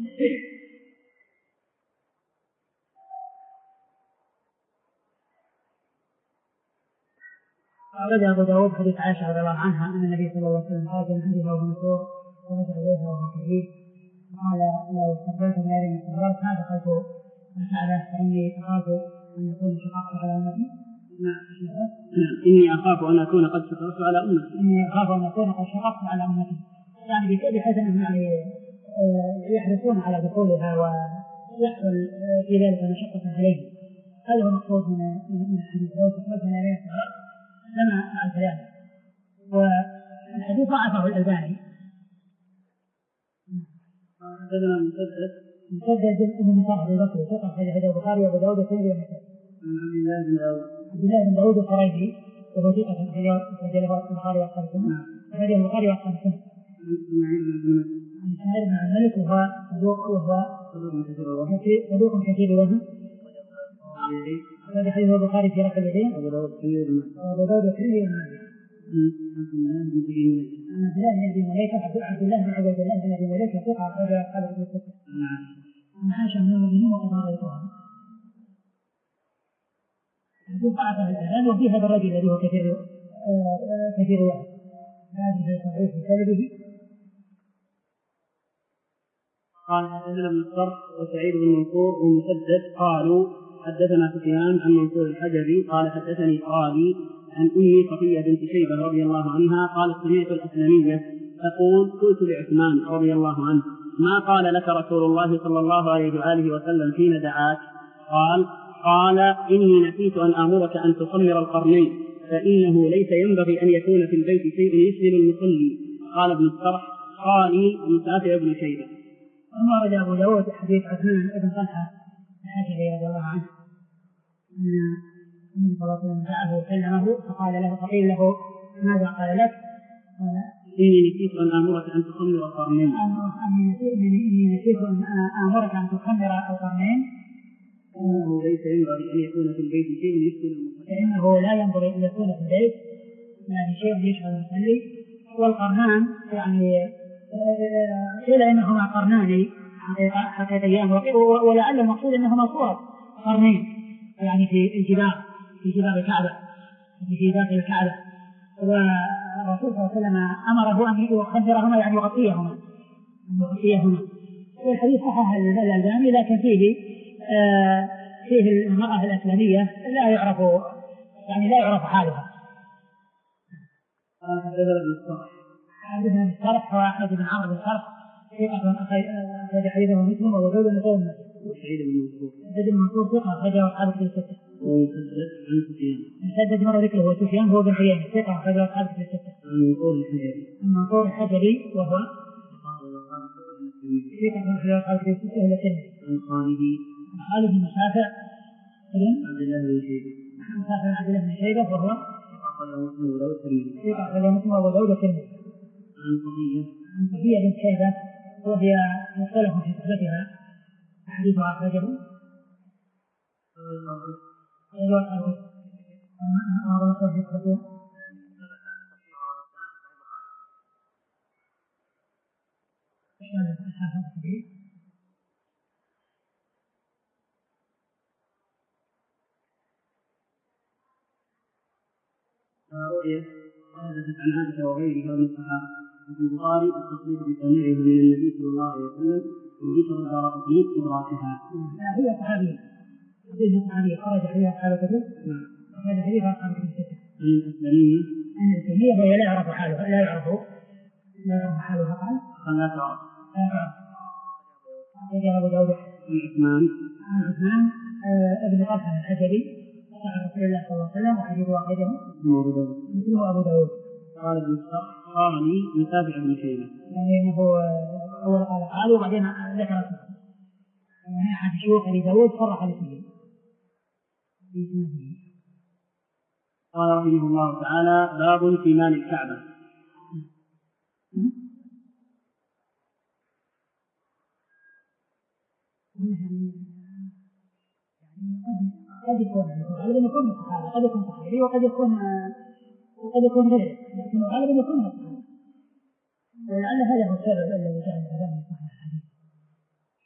أورد أبو داود حديث عائشة رضي الله عنها أن النبي صلى الله عليه وسلم خرج من عندها وهو مسرور ورجع إليها وهو كبير قال لو استقبلت من هذه الاستقبالات ما دخلت الكعبة فإني أخاف أن يكون شققت على أمتي. نعم إني أخاف أن أكون قد شققت على أمتي. إني أخاف أن أكون قد شققت على أمتي يعني بحيث أنهم يعني يحرصون على دخولها ويحصل في ذلك مشقة عليهم. هذا هو المقصود من الحديث. لو استقبلت من هذه الاستقبالات لما فعلت ذلك. والحديث ضعفه الألباني. حدثنا مسدد مسدد بن مصعب البصري ثقة أخرجه البخاري وأبو داود والترمذي والنسائي. عن عبد الله بن داود عبد الله بن داود القريشي وهو ثقة أخرجه البخاري وأصحاب السنة. أخرجه البخاري وأصحاب السنة. عن إسماعيل بن عبد الملك وهو صدوق وهو صدوق كثير الوزن. هذا حديث البخاري في رفع اليدين. أبو داود وأبو داود والترمذي والنسائي. عبد الله بن أبي مليكة عبد الله بن عبد الله بن أبي مليكة ثقة أخرج أصحاب الكتب. عن عائشة أم المؤمنين وقد رأيتها. هذه ضعفها الآن وفي هذا الرجل الذي هو كثير كثير الوحي. هذه تضعيف بسببه. قال حدثنا ابن الصرح وسعيد بن منصور ومسدد قالوا حدثنا سفيان عن منصور الحجري قال حدثني قالي عن أمي صفية بنت شيبة رضي الله عنها قالت سمعت الأسلمية تقول قلت لعثمان رضي الله عنه ما قال لك رسول الله صلى الله عليه وآله وسلم حين دعاك؟ قال قال إني نسيت أن آمرك أن تخمر القرنين فإنه ليس ينبغي أن يكون في البيت شيء يشغل المصلي. قال ابن الصرح قالي مسافر ابن شيبة. ثم رجع أبو داود حديث عثمان بن طلحة الحجري رضي الله عنه أن النبي صلى الله عليه وسلم دعاه وكلمه فقال له فقيل له ماذا قال لك؟ قال إني نسيت أن آمرك أن تخمر القرنين. إني نسيت أن آمرك أن تخمر القرنين فإنه ليس ينبغي أن يكون في البيت شيء يشغل المصلي. فإنه لا ينبغي أن يكون في البيت يعني شيء يشغل المصلي. والقرنان يعني قيل إنهما قرنان حقيقيان ولعل المقصود إنهما صورة قرنين يعني في الجدار في جدار الكعبة في داخل الكعبة. والرسول صلى الله عليه وسلم أمره أن يخبرهما يعني يغطيهما يغطيهما. والحديث صححه الألباني لكن فيه آه فيه المرأة الأسلمية لا يعرف يعني لا يعرف حالها. حدثنا ابن الصرح حدثنا ابن الصرح وأحمد بن عمرو بن الصرح أخرج حديثه مسلم وأبو داود والنسائي. وسعيد بن منصور سعيد بن منصور ثقة أخرجه أصحاب الكتب الستة. ومسدد عن سفيان مسدد مرة ذكره هو سفيان هو بن عيينة ثقة أخرجه أصحاب الكتب الستة. عن منصور الحجري عن منصور الحجري وهو ثقة أخرجه أصحاب الكتب الستة إلى سنة. عن خالد خالد بن مسافع عبد الله بن شيبة مسافع عبد الله بن شيبة وهو أخرجه مسلم وأبو داود والترمذي. ثقة أخرجه مسلم وأبو داود والترمذي. عن صفية عن صفية بنت شيبة وهي مختلف في صحبتها حديثها أخرجه رؤية حدثت عن عائشة وغيرها من الصحابة وفي البخاري التصديق بسماعه من النبي صلى الله عليه وسلم وذكر الدارقطني إدراكها. هي صحابية هي صحابية خرج حديث أصحاب الكتب خرج حديث أصحاب الكتب الستة. عن الأسلمية عن الأسلمية وهي لا يعرف حالها لا يعرف لا يعرف حالها قال لا تعرف لا تعرف. أخرجه أبو داود. عن عثمان عن عثمان ابن طلحة الحجري عن رسول الله صلى الله عليه وسلم وحديثه أخرجه مثله أبو داود. قال ابن الصرح قال لي مسافع بن شيبة يعني أنه أول قال قال وبعدين ذكر اسمه يعني أحد شيوخ أبي داود صرح باسمه. قال رحمه الله تعالى باب في مال الكعبة. قد يكون غالبا يكون من الصحابة قد يكون صحابي وقد يكون وقد يكون غيره لكن غالبا يكون من الصحابة. ولعل هذا هو السبب الذي جعل الإمام يصحح الحديث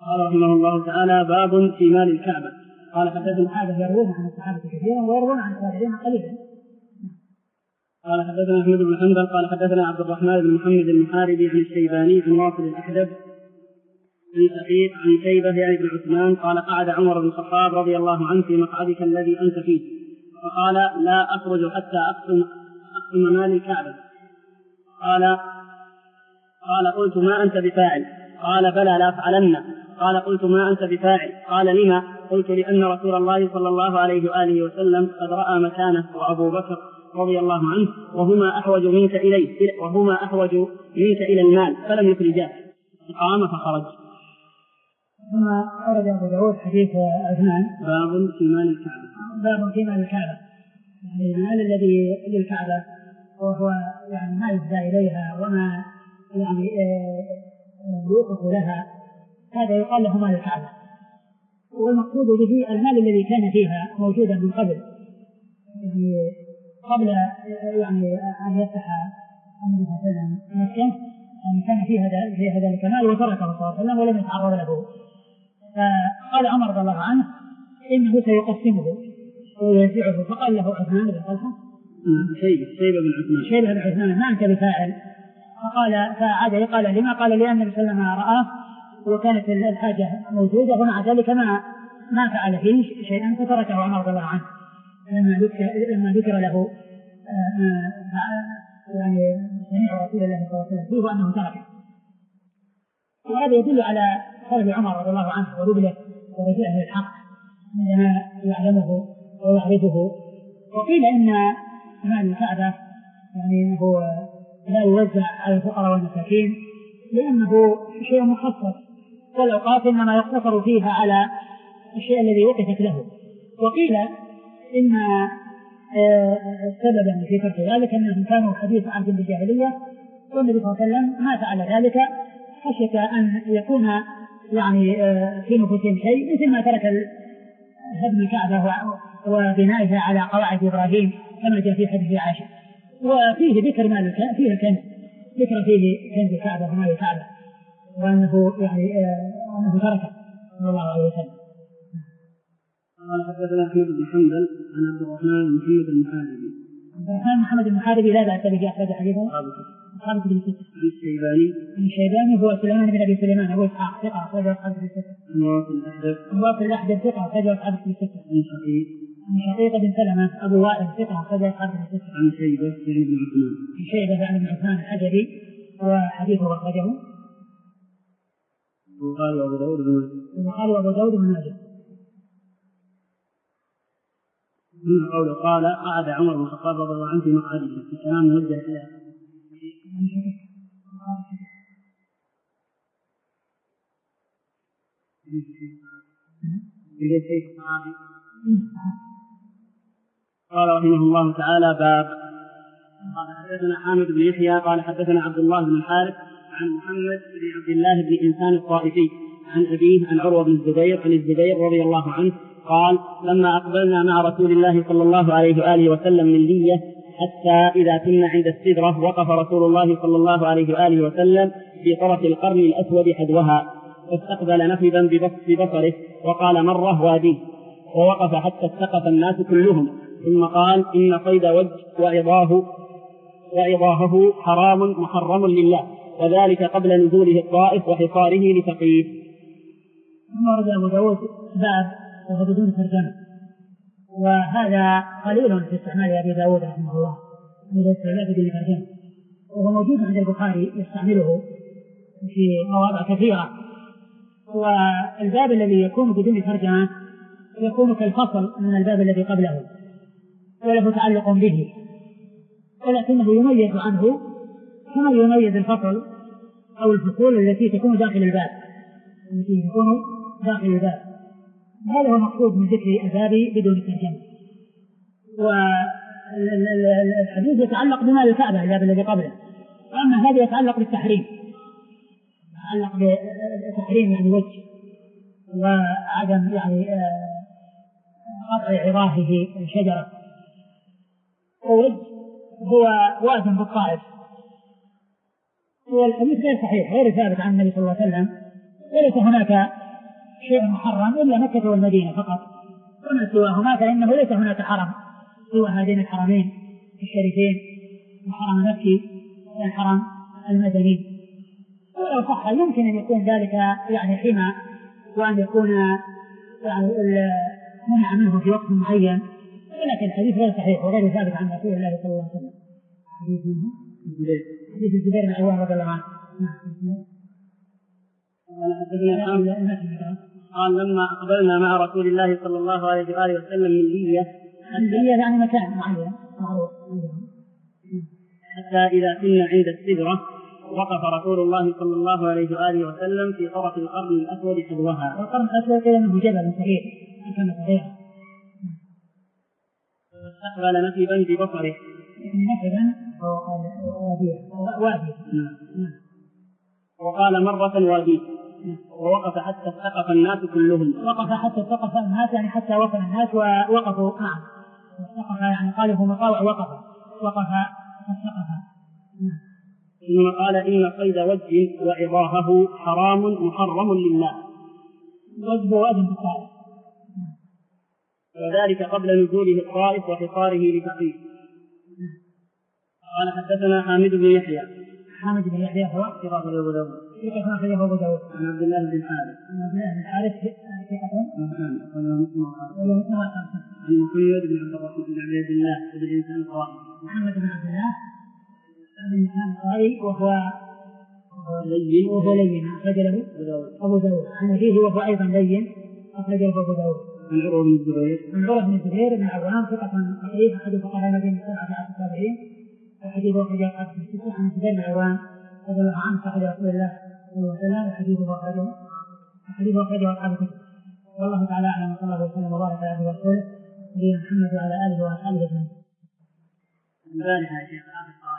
قال رحمه الله تعالى: باب في مال الكعبة. قال حدثنا هذا يروون عن الصحابة كثيرا ويروون عن التابعين قليلا. قال حدثنا أحمد بن حنبل قال حدثنا عبد الرحمن بن محمد المحاربي عن الشيباني عن واصل الأحدب عن شقيق عن شيبة يعني بن عثمان قال: قعد عمر بن الخطاب رضي الله عنه في مقعدك الذي أنت فيه، فقال: لا أخرج حتى أقسم أقسم مال الكعبة. قال قال قلت: ما أنت بفاعل؟ قال: بلى لا أفعلن. قال: قلت: ما أنت بفاعل؟ قال: لما؟ قلت: لأن رسول الله صلى الله عليه وآله وسلم قد رأى مكانه وأبو بكر رضي الله عنه وهما أحوج منك إليه وهما أحوج منك إلى المال فلم يخرجاه، فقام فخرج. ثم أورد أبو داود حديث عثمان: باب في مال الكعبة. باب في مال الكعبة، يعني المال الذي للكعبة وهو يعني ما يهدى إليها وما يعني يوقف لها، هذا يقال له مال الكعبة. والمقصود به المال الذي كان فيها موجودا من قبل، يعني قبل يعني أن يفتح النبي صلى الله عليه وسلم مكة، يعني كان فيها فيها ذلك المال وتركه صلى الله عليه وسلم ولم يتعرض له. فقال عمر رضي الله عنه: إنه سيقسمه ويوزعه. فقال له عثمان بن طلحة: شيبة شيبة بن عثمان شيبة بن عثمان ما أنت بفاعل؟ فقال فعاد قال: لما؟ قال: لأن النبي صلى الله عليه وسلم رآه وكانت الحاجة موجودة ومع ذلك ما ما فعل فيه شيئا فتركه عمر رضي الله عنه لما ذكر لما ذكر له يعني سمع رسول الله صلى الله عليه وسلم فيه وأنه تركه. وهذا يدل على خرج عمر رضي الله عنه ورجله ورجعه الحق عندما يعلمه ويعرفه. وقيل إن مال الكعبة يعني أنه لا يوزع على الفقراء والمساكين لأنه شيء مخصص، والأوقات إنما يقتصر فيها على الشيء الذي وقفت له. وقيل إن السبب في ترك ذلك أنهم كانوا حديث عهد بالجاهلية والنبي صلى الله عليه وسلم ما فعل ذلك خشية أن يكون يعني في نفوسهم شيء مثل ما ترك هدم الكعبة وبنائها على قواعد إبراهيم كما جاء في حديث عائشة. وفيه ذكر مال فيه الكنز، ذكر فيه كنز الكعبة ومال الكعبة وأنه يعني أنه تركه صلى الله عليه وسلم. قال حدثنا أحمد بن حنبل عن عبد الرحمن بن محمد المحاربي. عبد الرحمن محمد المحاربي لا بأس به أخرج حديثه أصحاب كتب الستة. عن الشيباني الشيباني هو سليمان بن أبي سليمان أبو إسحاق ثقة أخرج أصحاب كتب الستة. واصل الأحدب واصل الأحدب ثقة أخرج أصحاب كتب الستة. عن شقيق عن شقيق بن سلمة أبو وائل ثقة أخرج أصحاب كتب الستة. عن شيبة يعني بن عثمان عن شيبة يعني بن عثمان الحجري وحديثه أخرجه وقال أبو داود بن ماجه. وقال أبو داود بن ماجه. من قوله قال: قعد عمر بن الخطاب رضي الله عنه في مقعده، في كلام موجه إلى إلى شيخ الصحابي. قال رحمه الله تعالى: باب. قال حدثنا حامد بن يحيى قال حدثنا عبد الله بن الحارث عن محمد بن عبد الله بن إنسان الطائفي عن أبيه عن عروة بن الزبير عن الزبير رضي الله عنه قال: لما أقبلنا مع رسول الله صلى الله عليه وآله وسلم من لية حتى إذا كنا عند السدرة وقف رسول الله صلى الله عليه وآله وسلم في طرف القرن الأسود حدوها، فاستقبل نفذا ببصره وقال: مرة وادي، ووقف حتى استقف الناس كلهم، ثم قال: إن صيد وجه وعظاه وعظاهه حرام محرم لله، وذلك قبل نزوله الطائف وحصاره لثقيف. ثم ورد أبو داود باب وهو بدون ترجمة، وهذا قليل في استعمال أبي داود رحمه الله من الاستعمال بدون ترجمة، وهو موجود عند البخاري يستعمله في مواضع كثيرة. والباب الذي يكون بدون ترجمة يكون كالفصل من الباب الذي قبله وله تعلق به، ولكنه يميز عنه كما يميز الفصل أو الفصول التي تكون داخل الباب التي تكون داخل الباب. هذا هو المقصود من ذكر الباب بدون ترجمة. والحديث يتعلق بمال الكعبة الباب الذي قبله، وأما هذا يتعلق بالتحريم، يتعلق بالتحريم يعني وجه وعدم يعني قطع عظاهه الشجرة. ووجه هو واد بالطائف، والحديث غير صحيح غير ثابت عن النبي صلى الله عليه وسلم، وليس هناك شيء محرم إلا مكة والمدينة فقط، وما سواهما فإنه ليس هناك حرم سوى هذين الحرمين الشريفين، الحرم المكي والحرم المدني. ولو صح يمكن أن يكون ذلك يعني حمى، وأن يكون يعني منع منه في وقت معين، ولكن الحديث غير صحيح وغير ثابت عن رسول الله صلى الله عليه وسلم. حديث منه حديث الزبير بن عوام رضي الله عنه. قال لما أقبلنا مع رسول الله صلى الله عليه وآله وسلم من لية، لية يعني مكان معين معروف، حتى إذا كنا عند السدرة وقف رسول الله صلى الله عليه وآله وسلم في طرف القرن الأسود حذوها. والقرن الأسود كان منه جبل صغير كما صغيرا، استقبل نكبا ببصره، نكبا وادي، وقال مرة وادي، ووقف حتى استقف الناس كلهم. وقف حتى استقف الناس يعني حتى وقف الناس ووقفوا معه. استقف يعني قال هو مطاوع وقف وقف استقف. ثم قال إن صيد وجه وعظاهه حرام محرم لله. وجه وجه بالطائف، وذلك قبل نزوله الطائف وحصاره لتقيه. قال حدثنا حامد بن يحيى. حامد بن يحيى هو ثقة أبو داود. ثقة أخرجه أبو داود. عن عبد الله بن حارث. عن عبد الله بن حارث ثقة. وله مسلم وخالد. عن محمد بن عبد الرحمن بن عبد الله بن الإنسان القائي. محمد بن عبد الله بن الإنسان القائي وهو لين وهو لين أخرج له أبو داود. عن أبيه وهو أيضا لين أخرج له أبو داود. عن عروة بن الزبير. عن عروة بن الزبير بن عوام ثقة فقيه أحد فقهاء المدينة السبعة عشر التابعين، وحديثه أخرج أصحاب الستة. عن الزبير بن عوام رضي الله عنه صاحب رسول الله صلى الله عليه وسلم، وحديثه أخرجه وحديثه أخرجه أصحاب الكتب. والله تعالى أعلم، وصلى الله وسلم وبارك على عبده ورسوله نبينا محمد وعلى آله وأصحابه أجمعين. البارحة يا شيخ آخر سؤال.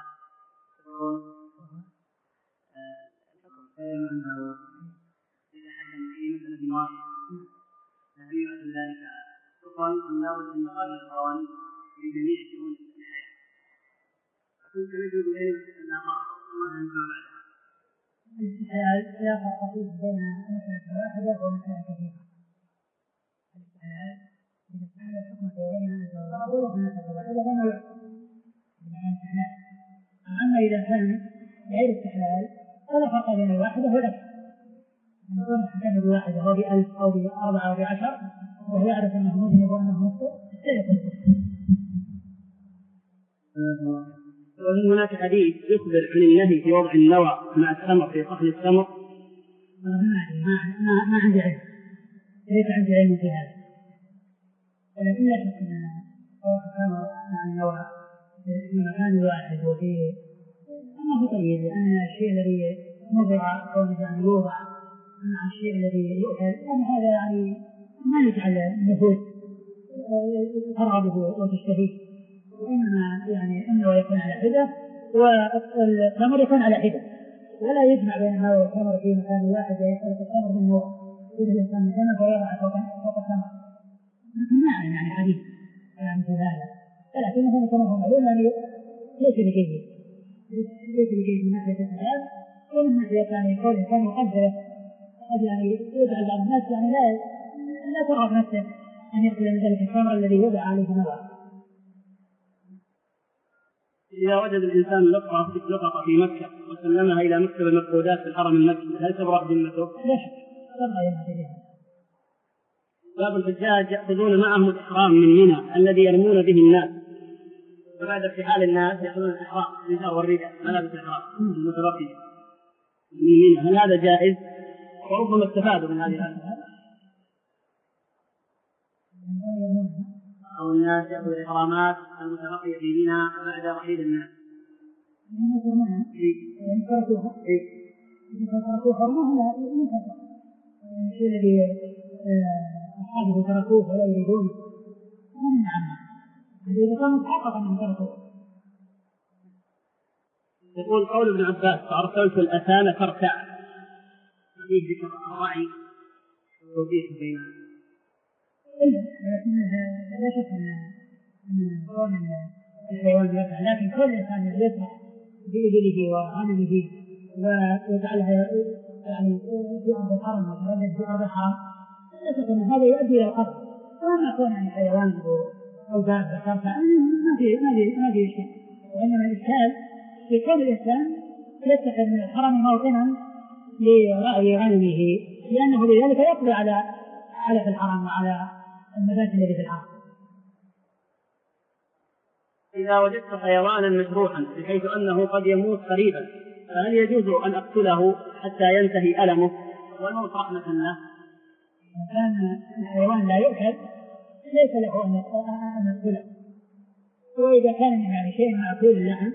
الحكم إذا حكم في مسألة واحدة هل يعد ذلك كفرا أم لا بد أن يقال القوانين في جميع شؤون الحياة؟ كنت نجد كلمة النقاء وما ننفع بعدها. الاستحلال لا فرق فيه بين مسألة واحدة ومسألة كثيرة. الاستحلال إذا استحل الحكم في غير ما أنزل الله ولا في مسألة واحدة فإنه يحكم بمعنى الاستحلال. أما إذا كان غير استحلال فلا فرق بين الواحدة والأكثر. أن يكون الحكم بواحدة أو بألف أو بأربعة أو بعشر وهو يعرف أنه مذنب وأنه مخطئ لا يكون كفر. وهل هناك حديث يخبر عن النهي في وضع النوى مع التمر في صحن التمر؟ ما ما ما عندي علم، ليس عندي علم في هذا، ولكن لا شك أن وضع التمر مع النوى في مكان واحد وفي أنه طيب، لأن الشيء الذي نزع أو يعني يوضع مع الشيء الذي يؤكل يعني هذا يعني ما يجعل النفوس ترغبه وتشتهيه، وإنما يعني أنه يكون على حدة والتمر يكون على حدة، ولا يجمع بين النوى والتمر في مكان واحد ويخلق التمر من نوى إذا الإنسان من تمر ويضع فوق التمر. ما أعلم يعني حديث يعني في هذا، ولكن هذا كما هو معلوم يعني ليس بجيد، ليس بجيد من ناحية الحلال ومن ناحية يعني كل إنسان يقدره قد يعني يجعل بعض الناس يعني لا لا ترغب نفسه أن يأكل من ذلك التمر الذي يوضع عليه نوى. إذا وجد الإنسان لقطة لقطة في مكة وسلمها إلى مكتب المفقودات في الحرم المكي هل تبرأ ذمته؟ لا شك تبرأ ذمته. باب الحجاج يأخذون معهم الإحرام من منى الذي يرمون به الناس، وبعد ارتحال الناس يأخذون الإحرام النساء والرجال ملابس الإحرام المتبقية من منى، هل هذا جائز؟ وربما استفادوا من هذه الآية. أو الناس يأخذ الإحرامات المتبقية في منى بعد رحيل الناس. إن تركوها إذا تركوها حرمها لا ينفع. الشيء الذي أصحابه تركوه ولا يريدونه من عنه. إذا كان متحقق أنهم تركوه. يقول قول ابن عباس فأرسلت الأثان ترتع، فيه ذكر الرعي وتوفيق بين لكنها لا شك أن كون الحيوان يرتع، لكن كل إنسان يسرح بإبله وغنمه ويجعلها يعني في أرض الحرم وتردد في أرض الحرم لا أن هذا يؤدي إلى القتل، وما يكون عن حيوان أو دابة ترفع ما في ما في ما في شيء. وإنما الإشكال في كون الإنسان يتخذ من الحرم موطنا لرعي غنمه، لأنه بذلك يقضي على على في الحرم وعلى النبات الذي في الحرم. إذا وجدت حيوانا مجروحا بحيث أنه قد يموت قريبا، فهل يجوز أن أقتله حتى ينتهي ألمه والموت رحمة له؟ إذا كان الحيوان لا يؤكل ليس له أن يقتله، وإذا كان يعني شيء مأكول اللحم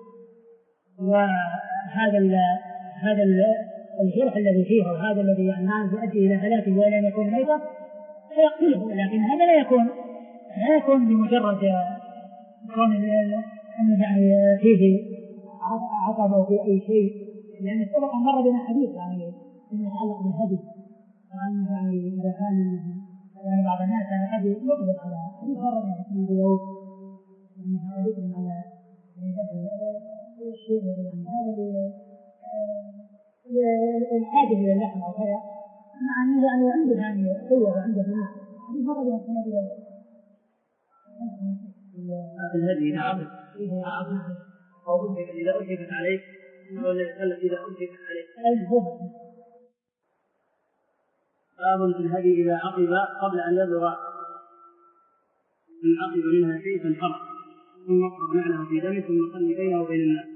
وهذا ال هذا الجرح الذي فيه وهذا الذي يعني يؤدي إلى هلاكه وإلى أن يكون ميتا فيقتله، لكن هذا لا يكون لا يكون بمجرد كون أن يعني فيه عقب أو في أي شيء، لأن سبق مر بنا حديث يعني فيما يتعلق بالهدي، وأن يعني إذا كان يعني بعض الناس يعني قد يقدر على حديث مر بنا اسمه بيوت أنها يقدر على الشيء يعني هذا الحاجة إلى اللحم أو كذا، مع أنه يعني عنده يعني قوة وعنده فلوس حديث مر بنا اسمه بيوت. الهدي نعم أو أجبت إذا أجبت عليك ولا إذا أجبت عليك باب في الهدي إذا عقب قبل أن يبلغ من عقب منها شيء فانحرق ثم اقرب نعله في دمه ثم صلي بينه وبين الناس.